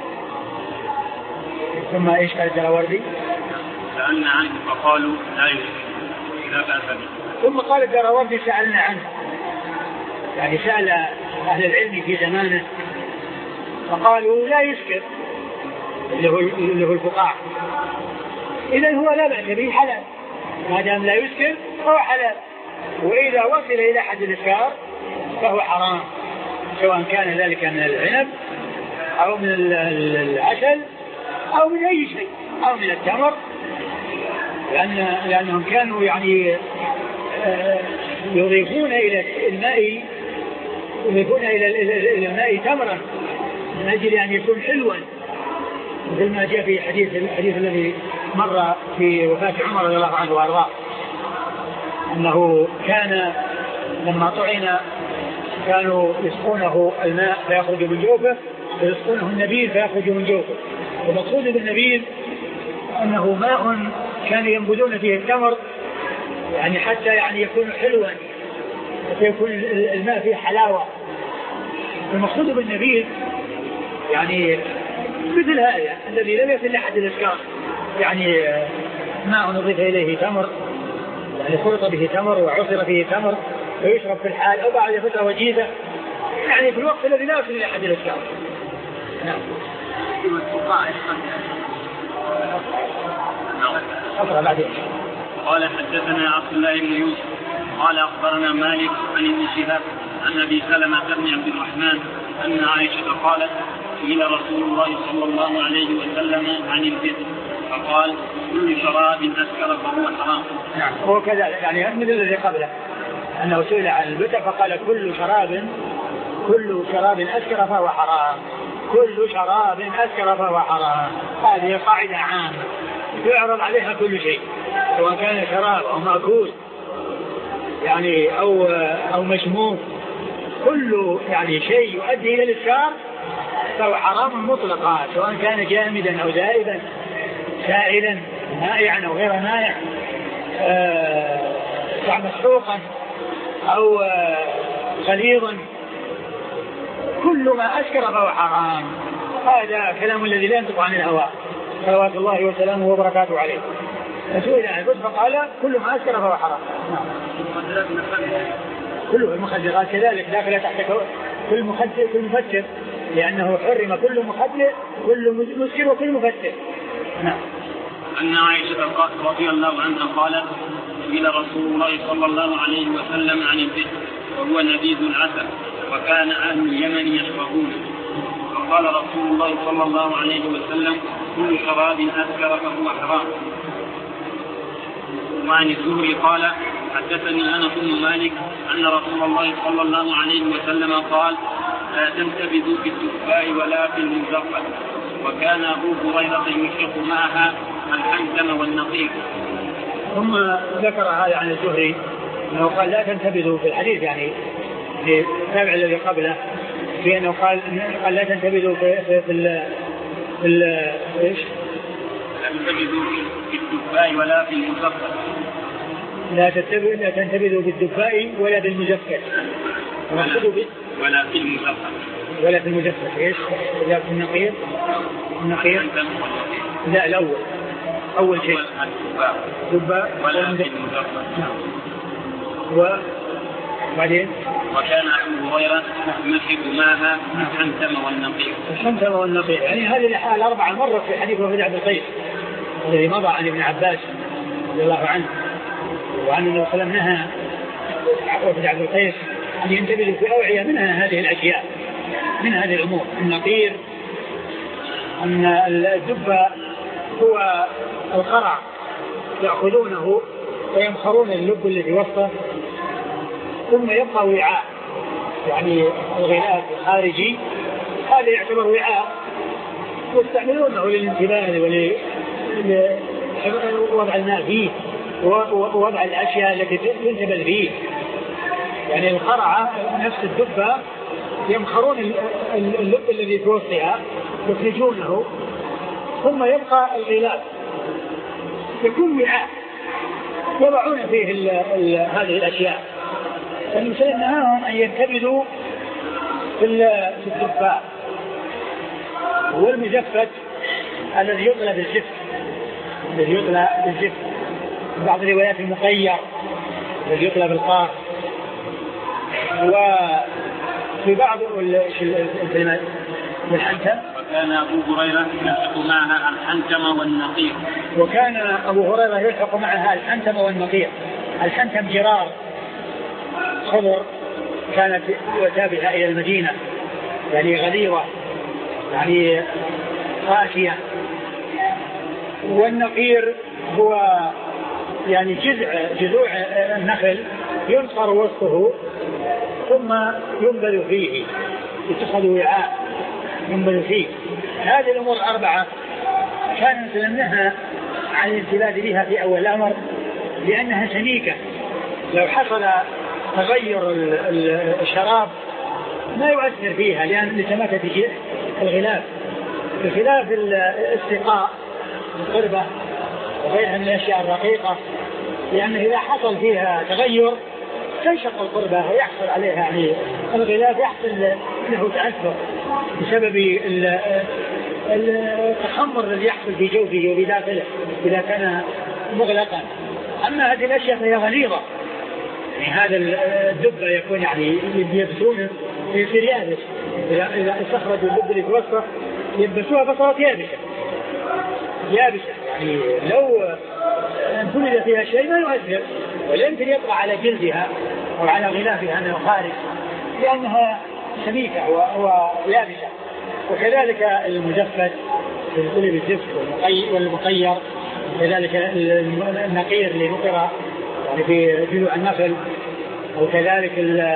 ثم إيش قال الدراوردي؟ سألنا عنه فقالوا لا يسكر لا بأس به. ثم قال الدراوردي سألنا عنه، يعني سأل أهل العلم في زمانه فقالوا لا يسكر اللي هو اللي هو الفقاع، إذا هو لا بأس به حلال ما دام لا يسكر فهو حلال، وإذا وصل إلى حد الإسكار فهو حرام، سواء كان ذلك من العنب أو من العسل أو من أي شيء أو من التمر، لأن لأنهم كانوا يعني يضيفون إلى الماء يضيفون إلى الماء تمرا من أجل أن يكون حلوا، مثل ما جاء في حديث الحديث الذي مر في وفاة عمر رضي الله عنه وأرضاه أنه كان لما طعن كانوا يسقونه الماء فيخرج من جوفه ويسقونه النبيذ فيخرج من جوفه، ومقصود بالنبيذ أنه ماء كانوا ينبذون فيه التمر يعني حتى يعني يكون حلوا يكون الماء فيه حلاوة. المقصود بالنبيذ يعني مثل هذا الذي لم يصل لحد الإسكار، يعني ماء نضيف إليه تمر يعني خلط به تمر وعصر فيه تمر ويشرب في الحال أو بعد فترة وجيزة، يعني في الوقت الذي لا يصل إلى حد الإسكار. نعم. أقرأ بعدين. قال حدثنا عبد الله بن يوسف قال أخبرنا مالك عن ابن شهاب عن أبي سلمة بن عبد الرحمن أن عائشة قالت إلى رسول الله صلى الله عليه وسلم عن البتع فقال كل شراب أسكر فهو حرام. نعم هو كذلك يعني مثل الذي قبله أنه سئل عن البتع فقال كل شراب كل شراب أسكر فهو حرام، كل شراب أسكر فهو حرام. هذه قاعدة عامة يعرض عليها كل شيء سواء كان شراب أو مأكول يعني أو أو مشموم، كل يعني شيء يؤدي إلى الإسكار فهو حرام مطلقا، سواء كان جامدا أو ذائبا سائلا مائعا أو غير مائع آه مسحوقا أو آه غليظا، كل ما أسكر فهو حرام. هذا كلام الذي لا ينطق عن الهوى صلوات الله وسلامه وبركاته عليه. فسئل عن البتع فقال كل ما أسكر فهو حرام. نعم. كل المخدرات كذلك داخلة تحت كل مخدر كل مفتر، لأنه حرم كل مخدر كل مسكر وكل مفتر. نعم. أن عائشة رضي الله عنها قالت إلى رسول الله صلى الله عليه وسلم عن البتع وهو نبيذ العسل وكان أهل اليمن يشربون قال رسول الله صلى الله عليه وسلم كل شراب أسكر فهو حرام. وعن الزهري قال حدثني أنس بن مالك أن رسول الله صلى الله عليه وسلم قال لا تنتبذوا في الدفاء ولا في المزفت. وكان أبو هريرة يشرق معها الحنتم والنقير. ثم ذكر هذا عن الزهري أنه قال لا تنتبذوا في الحديث، يعني في التابع الذي قبله، في أنه قال, قال لا تنتبذوا في في في, في, في إيش؟ لا تنتبذوا في الدفاء ولا في المزفت. لا تنتبذوا لا تنتبذوا بالدفاء ولا بالمزفت. ولا, ولا في المزفت. ولا في المزفت إيش؟ لا في النقير. النقير. لا الأول. أول شيء. الدباء ولا في المزفت. نعم. وبعدين. وكان أبو هريرة يشرب معها الحنتم والنقير. الحنتم والنقير، يعني هذه الحالة أربعة مرة في حديث وفد عبد القيس الذي مضى عن ابن عباس رضي الله عنه، وعن النبي صلى الله عليه وسلم نهى وفد عبد القيس أن ينتبذوا في أوعية منها هذه الأشياء، من هذه الأمور. النقير أن الدباء هو القرع يأخذونه ويمخرون اللب اللي في وسطه، ثم يبقى وعاء، يعني الغلاف الخارجي هذا يعتبر وعاء يستعملونه للانتباه ولوضع الماء فيه ووضع الأشياء التي تنتبه فيه. يعني القرعة نفس الدبة يمخرون اللب الذي في وسطها يخرجونه، ثم يبقى الغلاف يكون وعاء يضعون فيه ال ال هذه الأشياء. فالمسلم نهاهم أن ينتبذوا في الدفاء والمزفت الذي يطلى بالزفت، الذي يطلى بالزفت بعض الروايات المقير الذي يطلى بالقار. وفي بعض الكلمات بالحنتم. وكان أبو هريرة يلحق معها الحنتم والنقير. وكان أبو هريرة يلحق معها الحنتم والنقير. الحنتم جرار خضر كانت تابعة إلى المدينة، يعني غليظة، يعني قاسية. والنقير هو يعني جذع جذوع النخل ينقر وسطه ثم ينبذ فيه، يتخذ وعاء ينبذ فيه. هذه الأمور الأربعة كان نهى عن الانتباه بها في أول الأمر لأنها سميكة. لو حصل تغير الشراب ما يؤثر فيها لأن لسماكة الغلاف، بخلاف السقاء القربة وغيرها من الأشياء الرقيقة، لأنه إذا حصل فيها تغير تنشق القربة ويحصل عليها يعني الغلاف يحصل له تأثر بسبب التخمر الذي يحصل في جوفه وفي داخله إذا كان مغلقا. أما هذه الأشياء فهي غليظة، يعني هذا الدب يكون يعني يبسونه في يابس، إذا استخرجوا الدب اللي في وسطه يبسوها فصارت يابسة يابسة يعني لو انفلد فيها شيء ما يؤثر، ولا يمكن يطلع على جلدها أو على غلافها من الخارج لأنها سميكة ويابسة. وكذلك المجفد في الزفت والمقير، كذلك النقير اللي نقر يعني في جذوع النخل، وكذلك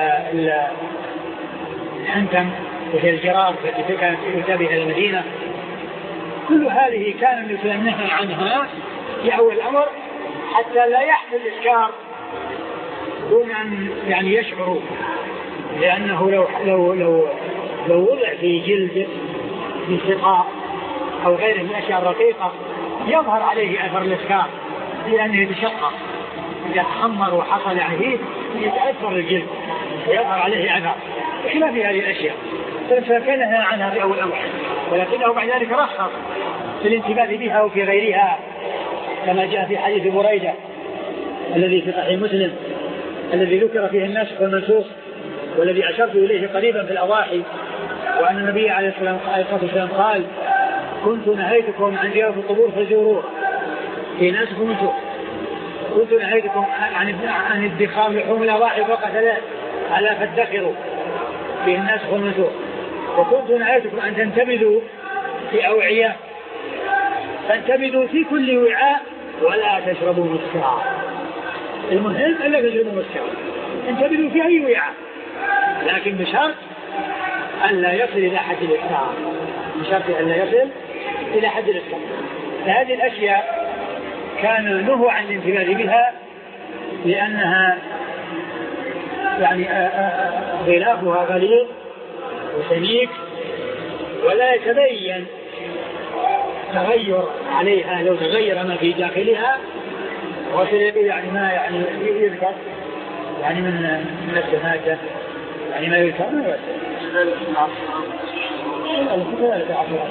الحنتم وهي الجرار التي كانت تتابع إلى المدينة. كل هذه كان يتنهى عنها في أول الأمر حتى لا يحصل إشكار دون أن يعني يشعروا، لأنه لو لو لو لو وضع في جلد في سقاء أو غيره من الأشياء الرقيقة يظهر عليه أثر الإسكار لأنه يتشقق، إذا تخمر وحصل عليه يتأثر الجلد ويظهر عليه أثر بخلاف هذه الأشياء. فكانها عنها في أول أمر، ولكنه بعد ذلك رخص في الانتباه بها وفي غيرها كما جاء في حديث بريدة الذي في صحيح مسلم الذي ذكر فيه الناسخ والمنسوخ والذي أشرت إليه قريبا في الأضاحي، وأن النبي عليه الصلاة والسلام قال كنت نهيتكم عن زيارة القبور فزوروها في ناسخ ومنسوخ، كنت نهيتكم عن عن ادخار لحوم الأضاحي فوق ثلاث على فادخروا في الناسخ والمنسوخ، وكنت نهيتكم أن تنتبذوا في أوعية فانتبذوا في كل وعاء ولا تشربوا مسكرا. المهم ألا تشربوا مسكرا، انتبذوا في أي وعاء لكن بشرط ألا يصل إلى حد الإسكار، بشرط ألا يصل إلى حد الإسكار. فهذه الأشياء كان نهوا عن الانتباه بها لأنها يعني غلافها غليظ وسميك ولا يتبين تغير عليها لو تغير ما في داخلها وصل يعني ما يعني يذكر يعني من من السماكة يعني ما يذكر ما يذكر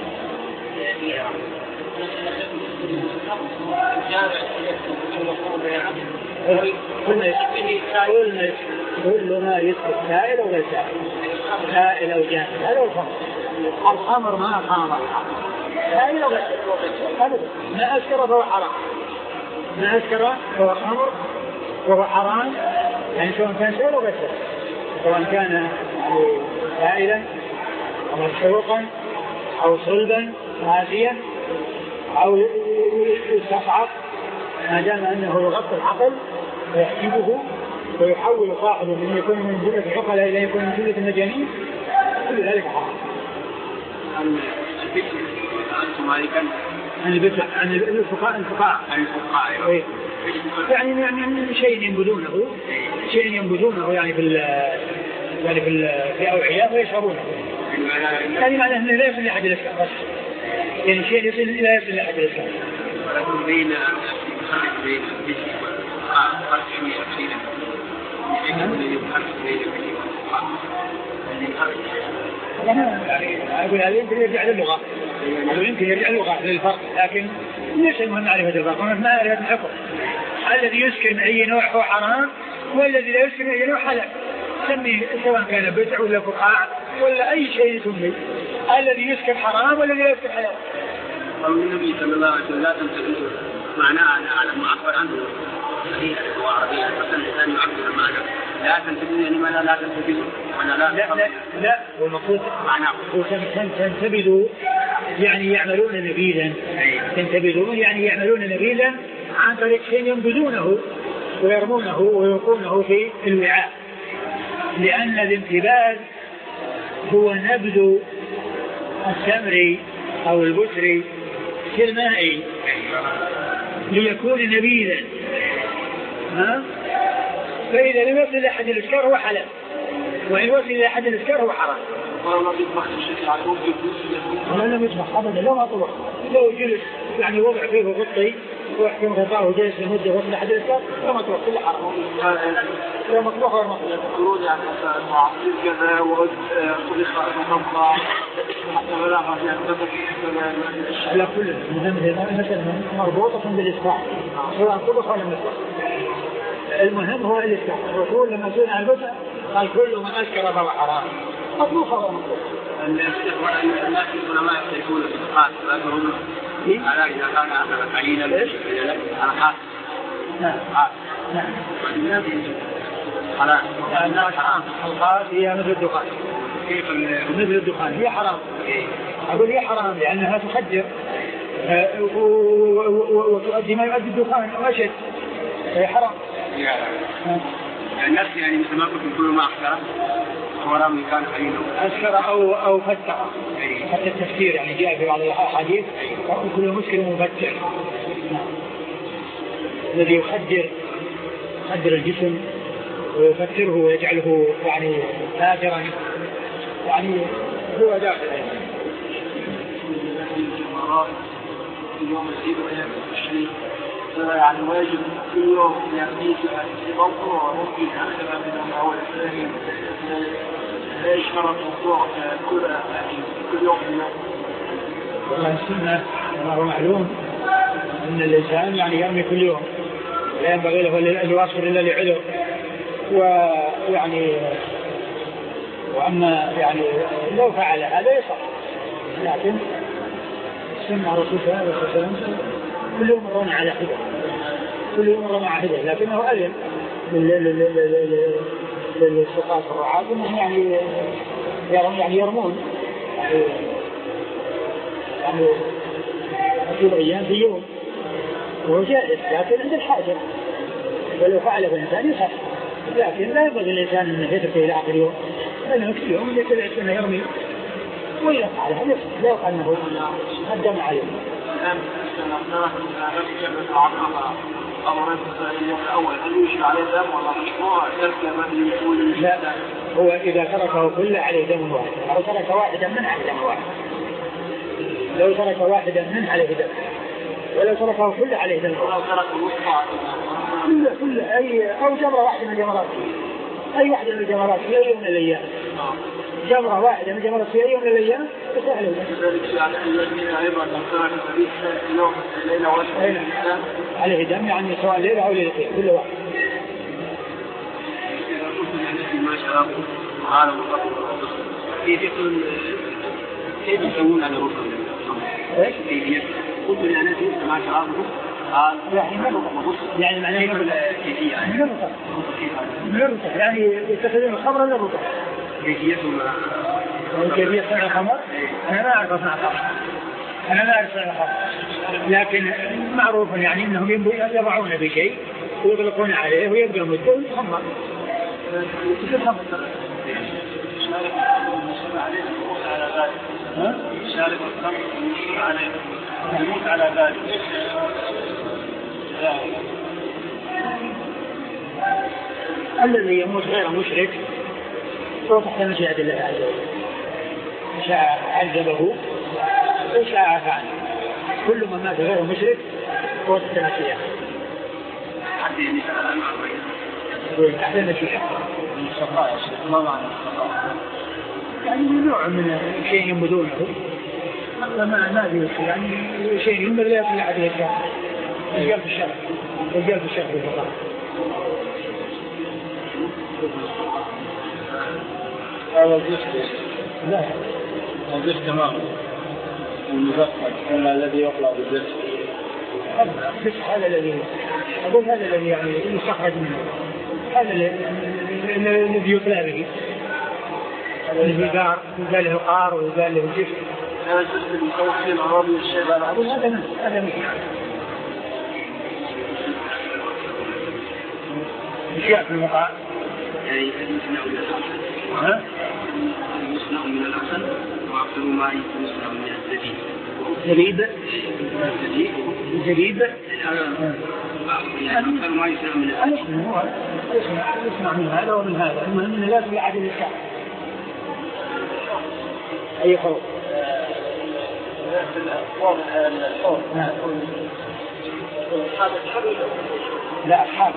كل ما يسكت سائل أو غير سائل، سائل أو جامد، هذا هو الخمر. الخمر ما خمر سائل أو غير سائل، ما أسكر فهو حرام، ما أسكر فهو خمر وهو حرام، يعني سواء كان سائل أو غير سائل، سواء كان سائلا أو مسحوقا أو صلبا ناسيا أو يستصعب، ما دام أنه يغطي العقل ويحجبه ويحول صاحبه من يكون من جملة العقلاء إلى يكون من جملة المجانين، كل ذلك حرام. عن البتع أنتم مالكا عن البتع عن الفقاء الفقاء عن الفقاء يعني يعني شيء ينبذونه شيء ينبذونه يعني في يعني في في أوعياء ويشربونه، يعني معناه أنه لا يصل لحد الإسكار بس، يعني شيء يصل لا يصل لحد الإسكار. ولكن بين بين البتع والفقاء فرق شوية قليلا. أنا أقول هذا يمكن يرجع للغة، أو يمكن يرجع للغة للفرق، لكن ليس المهم معرفة الفرق، ما معرفة الحكم. الذي يسكن أي نوع هو حرام، والذي لا يسكن أي نوع حلال. سمي سواء كان بتع ولا فقاع ولا أي شيء سمي، الذي يسكن حرام والذي لا يسكن حلال. قول النبي صلى الله عليه وسلم لا تنتبهوا معناه أنا أعلم ما أخبر عنه صحيح وعربية مثلا الإنسان يعبر المعنى لا تنتبهوا يعني معنى لا تنتبهوا أنا لا لا لا, لا والمقصود معناه تنتبهوا يعني يعملون نبيذا، تنتبهون يعني يعملون نبيذا عن طريق شيء ينبذونه ويرمونه ويلقونه في الوعاء، لأن الانتباذ هو نبذ التمر أو البسر في الماء ليكون نبيذا، ها؟ فإذا لم يصل إلى حد الإسكار هو حلال، وإن وصل إلى حد الإسكار هو حرام. والله بيطبخ بشكل عام ولا لم يطبخ أبدا، لو ما طبخ لو جلس يعني وضع فيه غطي ويحكم غطاءه وجلس لمدة وصل إلى حد الإسكار لو ما طبخ كل حرام. لو مطبخ غير مطبخ يقولون يعني مثلا عصير كذا وغد طبخ مطبخ حتى ولا ما فيها تطبخ على كل المهم مثلا مربوطة بالإسكار سواء طبخ ولا مطبخ، المهم هو الإسكار. الرسول لما سئل عن البتع قال كل ما أسكر فهو حرام مطبوخ أو مطبوخ. الناس العلماء يختلفون في الفقهاء فهم على إذا كان هذا قليلا على حال نعم نعم حلال الناس حرام الخاص هي مثل الدخان كيف مثل الدخان هي حرام. أقول هي حرام لأنها تخدر وتؤدي ما يؤدي الدخان وأشد، هي حرام. الناس يعني مثل ما قلت كل ما أخسره هو من كان قليلا أسكر أو أو فتر، حتى التفسير يعني جاء في بعض الأحاديث كل مسكر مفتر الذي يخدر يخدر الجسم ويفتره ويجعله يعني فاجرا، يعني هو داخل يوم العيد ويوم الشريك يعني واجب كل يوم يأتيك بطنه وممكن أخذها من الأول الثاني لا يشترط موضوع كل كل يوم من يوم. والله السنة كما هو معلوم أن الإنسان يعني يرمي كل يوم لا ينبغي له أن يواصل إلا لعذر، ويعني وأما يعني لو فعل هذا يصح، لكن السنة الرسول صلى الله عليه وسلم كل يوم رمى على حدة كل يوم رمى على حدة، لكنه أذن للسقاط والرعاة أنهم يعني يعني يرمون يعني عشر أيام في يوم وهو جائز لكن عند الحاجة، ولو فعل بالإنسان يصح، لكن لا ينبغي الإنسان أن يتركه إلى آخر يوم، لأنه في يوم يتبع سنة يومي وإذا فعل هذا لا يقال أنه قدم عليه. لا، هو إذا تركه كله عليه دم واحد، أو ترك واحدا منه عليه دم واحد. لو ترك واحدا منه عليه دم، ولو تركه كله عليه دم واحد. كل كل أي أو جمرة واحدة من الجمرات، أي واحدة من الجمرات في أي يوم من الأيام، جمرة واحدة من الجمرات في أي يوم من الأيام تسهل له. عليه دم يعني سواء ليلة أو ليلتين كل واحد. ما شاء الله عالم كيف يكون كيف يسوون على ركن ايش كيف قلت لي انا ما شاء الله قال يعني معناه الكيفيه يعني يعني يتخذون الخمر من الركن. كيفيتهم كيفية صنع الخمر انا ما اعرف صنع الخمر، انا ما اعرف صنع الخمر، لكن معروف يعني انهم يضعون بشيء ويغلقون عليه ويبقى مدة ويتخمر. شارب الخمر يموت عليه يموت على ذلك. الذي يموت غير مشرك هو تحت مشيئة الله عز وجل، شاء عذبه وشاء عفى عنه. كل من مات غير مشرك هو تحت مشيئة تحت مشيئة. ما معنى يعني نوع من شيء ينبذونه ما ما في يعني شيء ينبذ لا يطلع عليه الشر، رجال في الشر رجال في الشر بالفقر. هذا الجسد لا الجسد تمام المزفر ولا الذي يقلع بالجسد بس هذا الذي أقول هذا الذي يعني يستخرج منه، هذا الذي يطلع به، الذي قار يقال له قار ويقال له جسد. هذا الجسد المتوسط العربي الشيبان أقول هذا من هذا من أشياء في المقام يعني يصنع من العسل ها يصنع من العسل وأكثر ما يصنع من الزبيب زبيب الزبيب زبيب يعني أكثر ما يصنع من الزبيب هو يصنع يصنع من هذا ومن هذا، المهم أنه لا تبيع عدد الشعب أي خوف. لا أصحاب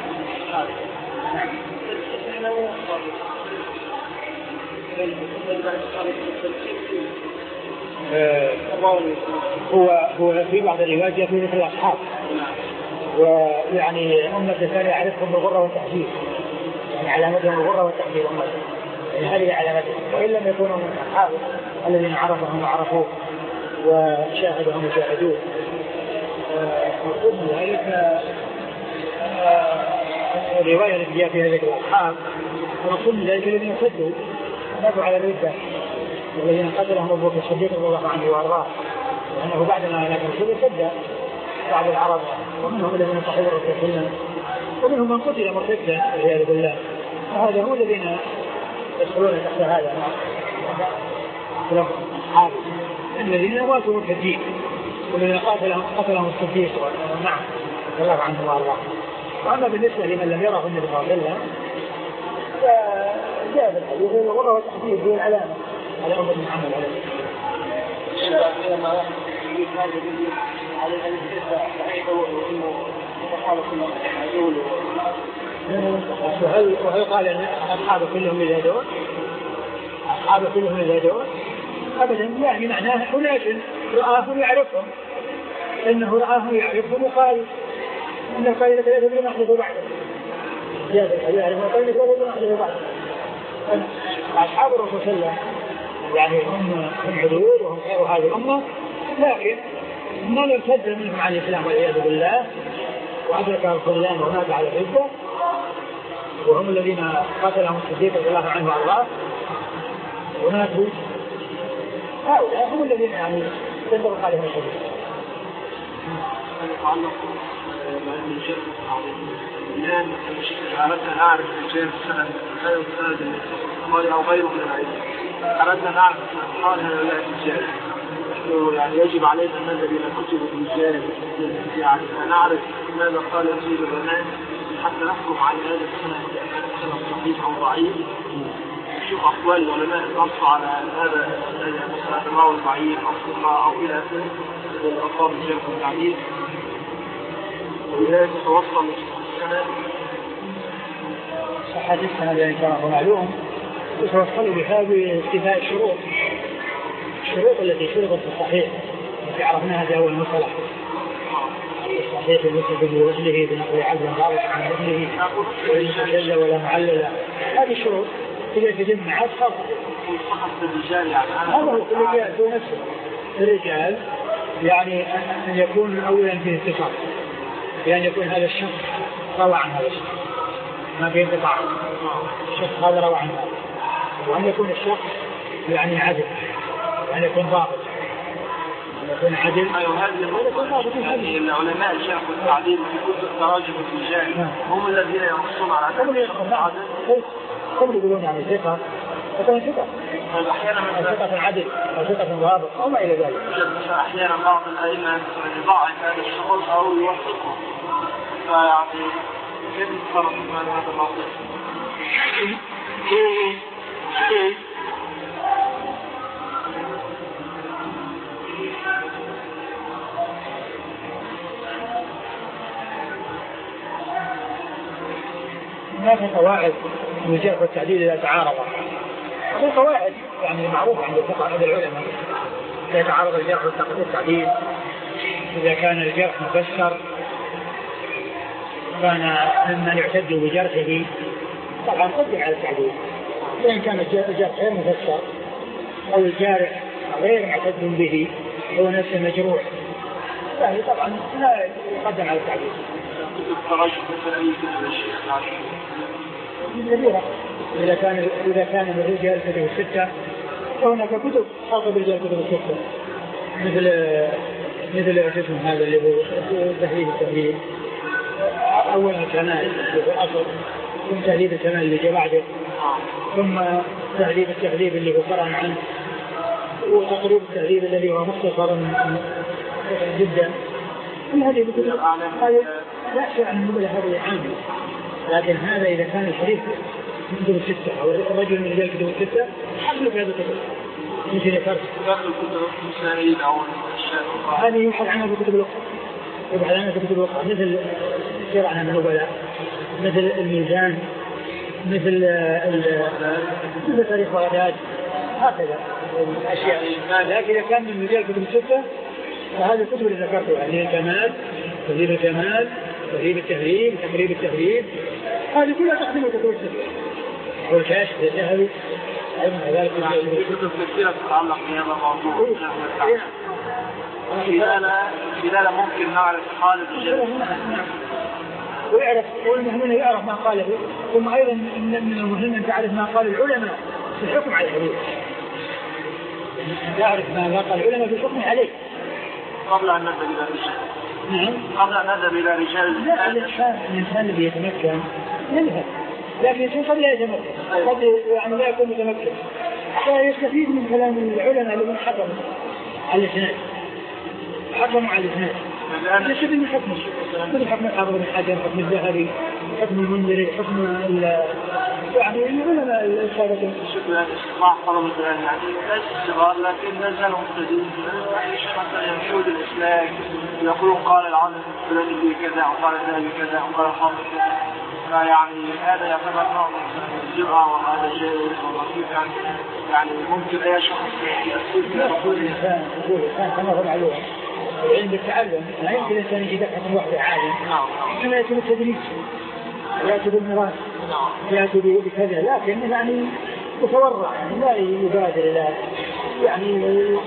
هو هو في بعض الروايات يأتي مثل الأصحاب، ويعني أمة الثانية يعرفهم بالغرة والتحذير، يعني علامتهم الغرة والتحذير أمة، يعني هذه علامتهم، وإن لم يكونوا من أصحابه الذين عرفهم وعرفوه وشاهدهم وشاهدوه. وقلنا ذلك الرواية التي جاء فيها ذكر الأصحاب، ونقول ذلك الذين ارتدوا ماتوا على الردة والذين قتلهم أبو بكر الصديق رضي الله عنه وأرضاه، وأنه بعدما هلك الرسول ارتد بعض العرب، ومنهم الذين صحبوا الرسول صلى الله عليه وسلم، ومنهم من قتل مرتدا والعياذ بالله. وهذا هو الذين يدخلون تحت هذا الأصحاب الذين ماتوا مرتدين والذين قاتلهم قتلهم الصديق نعم رضي الله عنه وأرضاه. وأما بالنسبة لمن لم يره النبي صلى الله عليه وسلم فجاء في الحديث الغرة والتحديد هي العلامة على أمة محمد عليه السلام. وهل قال أن أصحاب كلهم يزادون أصحاب كلهم يزادون أبدا، يعني معناه أناس رآهم يعرفهم، إنه رآهم يعرفهم وقال إنه قال لك لا تدري ما أحدث بعده، جاء في الحديث يعرفهم وقال لك لا تدري ما أحدث بعده. أصحاب الرسول صلى الله عليه وسلم يعني هم الحدود وهم خير هذه الأمة، لكن من ارتد منهم عن الإسلام والعياذ بالله وأدرك الخذلان ومات على الردة، وهم الذين قتلهم الصديق رضي الله عنه وأرضاه وماتوا هؤلاء هم الذين يعني تنطبق عليهم الحدود. يتعلق بعلم الجرح والتعديل. الآن أردنا نعرف الرجال مثلا غير السند الصحابي أو غيره من العلم. أردنا نعرف حال هؤلاء الرجال. يعني يجب علينا أن نذهب إلى كتب الرجال يعني نعرف ماذا قال فيه العلماء حتى نحكم على هذا السند سند صحيح أو ضعيف. نشوف أقوال العلماء نص على هذا السند أو ضعيف أو صحة أو إلى آخره والألفاظ الجرح والتعديل. وبذلك توصل السند صحة السند يعني كما هو معلوم يتوصل بها باستيفاء الشروط الشروط التي شرطت في الصحيح التي عرفناها هذا هو المصطلح الصحيح المسند بوصله بنقل عبد ضابط عن مثله وليس جل ولا معلل. هذه الشروط إذا تجمعت خاصة هذا هو الرجال هو نفسه الرجال يعني أن يكون أولا فيه اتصال بأن يكون هذا الشخص روى عن هذا الشخص ما فيه انقطاع الشخص هذا روى عن هذا وأن يكون الشخص يعني عدل أن يكون ضابط أن يكون عدل. أيوة هذه العلماء الجرح والتعديل في كتب التراجم الرجال هم الذين ينصون على هذا هم يقولون عن الثقة فكان ثقة أحيانا ثقة عدل أو ثقة ضابط أو ما إلى ذلك. أحيانا بعض الأئمة يضاعف هذا الشخص أو يوثقه فيعني كيف نتصرف مع هذا الموضوع؟ هناك قواعد من الجرح والتعديل إذا تعارض. هذه قواعد يعني معروفة عند الفقهاء عند العلماء. إذا تعارض الجرح والتعديل إذا كان الجرح مفسر كان ممن يعتد بجرحه طبعا قدم على التعديل. وإن كان الجرح غير مفسر أو الجارح غير معتد به هو نفسه مجروح يعني طبعا لا يقدم على التعديل. كبيرة إذا كان إذا كان من الرجال كتب الستة فهناك كتب خاصة بالرجال كتب الستة مثل مثل اسم هذا اللي هو تهذيب التهذيب أول الكمال اللي هو أصل ثم تهذيب الكمال اللي جاء بعده ثم تهذيب التهذيب اللي هو فرع عنه وتقريب التهذيب الذي هو مختصر جدا. كل هذه الكتب هذه لا شيء عن النبلة هذه عامة لكن هذا إذا كان الحديث من كتب الستة أو الرجل من رجال كتب الستة حصل في هذا الكتب مثل ذكرت هذه يبحث عنها في كتب الأخرى يبحث عنها في كتب الأخرى مثل سير عنها من النبلاء مثل الميزان مثل مثل تاريخ بغداد هكذا الأشياء. لكن إذا كان من رجال كتب الستة فهذه الكتب اللي ذكرتها يعني الكمال تهذيب الكمال تهذيب التهذيب تقريب التهذيب هذه كلها تخدم الكتب الستة والكاشف الذهبي أيضا ذلك الكتب كثيرة تتعلق بهذا الموضوع. خلال ممكن نعرف حال الرجال ويعرف والمهم يعرف ما قاله ثم أيضا من المهم أن تعرف ما قال العلماء في الحكم على الحديث تعرف ما قال العلماء في الحكم عليه قبل أن نذهب إلى الرجال. نعم قبل أن نذهب إلى رجال. لا الإنسان الإنسان الذي يتمكن يذهب لكن قد لا يتمكن قد يعني لا يكون متمكن فيستفيد من كلام العلماء الذين حكموا على الإسناد حكموا على الإسناد يستفيد من حكمه مثل حكم الحافظ بن حجر حكم الذهبي حكم المنذري حكم يعني العلماء السابقين. شكرا ما حفظوا مثلا يعني ليس الصغار لكن نزلوا مبتدئين مثلا ينشود الإسلام يقولون قال العالم الفلاني بكذا وقال الذهبي كذا وقال الحافظ كذا فيعني هذا يعتبر نوع من الجرأة وهذا شيء لطيف يعني يعني ممكن أي شخص يأثير في يقول الإنسان يقول الإنسان كما هو معلوم العلم بالتعلم لا يمكن الإنسان يجي دفعة واحدة عالم إنما يأتي بالتدريج يأتي بالمراس يأتي بكذا لكن يعني يتورع يعني لا يبادر إلى يعني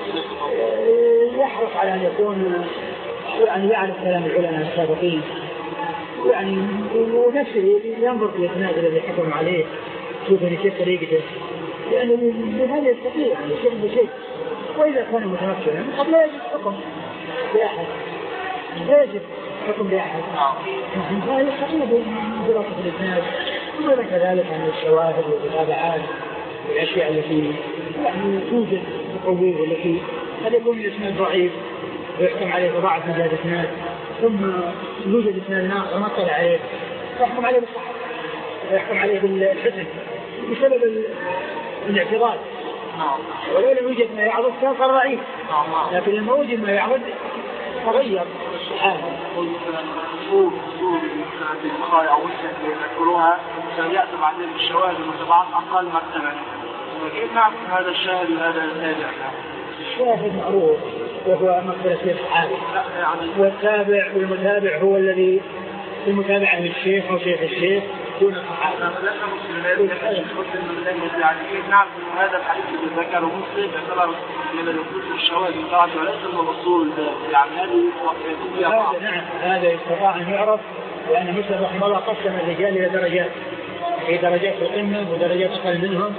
يحرص على أن يكون يعني يعرف كلام العلماء السابقين يعني ونفسه ينظر في الإسناد الذي حكم عليه شوف أن كيف طريقته يعني بهذا يستطيع يعني شيء بشيء وإذا كان متمكنا قد لا يجب حكم بأحد، لا يجب حكم بأحد. فهي خطيبة من دراسة الإسناد، وكذلك عن الشواهد والمتابعات والأشياء التي يعني توجد في القبور، والتي قد يكون الإسناد ضعيف ويحكم عليه بضاعة من هذا الإسناد، ثم يوجد إسناد آخر ما اطلع عليه يحكم عليه بالصحة ويحكم عليه بالحسن بسبب الاعتراض. ولو لم يوجد ما يعرض كان صار ضعيف، لكن لما وجد ما يعرض تغير الحال. أصول أصول البخاري أو مسلم يذكروها سيأتي بعدين بالشواهد والمتابعات أقل مرتبة. كيف نعرف هذا الشاهد وهذا التابع؟ الشاهد معروف وهو مقبلة الصحابي، والتابع والمتابع هو الذي المتابعة للشيخ أو شيخ الشيخ دون الصحابة. لأن مسلمين مسلم يعني كيف نعرف أن هذا الحديث اللي ذكره مسلم يعتبر من الوصول الشواهد بتاعته وليس من الأصول يعني هذه هذا نعم هذا يستطاع أن يعرف، لأن مسلم رحمه الله قسم الرجال إلى درجات، في درجات القمة ودرجات أقل منهم،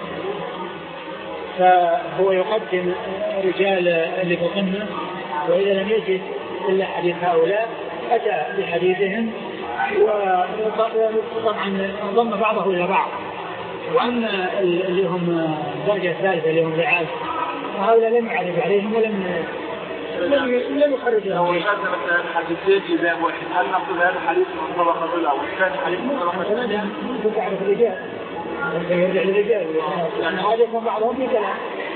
فهو يقدم رجال اللي في القمة، وإذا لم يجد إلا حديث هؤلاء أتى بحديثهم وطبعا ضم بعضه إلى بعض. وأما اللي هم درجة ثالثة اللي هم رعاة فهؤلاء لم يعرف عليهم ولم لم يخرجهم. لو شاهد مثلا حديثين في باب واحد هل نقول هذا الحديث من طبقة الأول والثاني حديث من طبقة الثانية؟ تعرف الرجال يرجع للرجال يعني هذا يكون بعضهم في كلام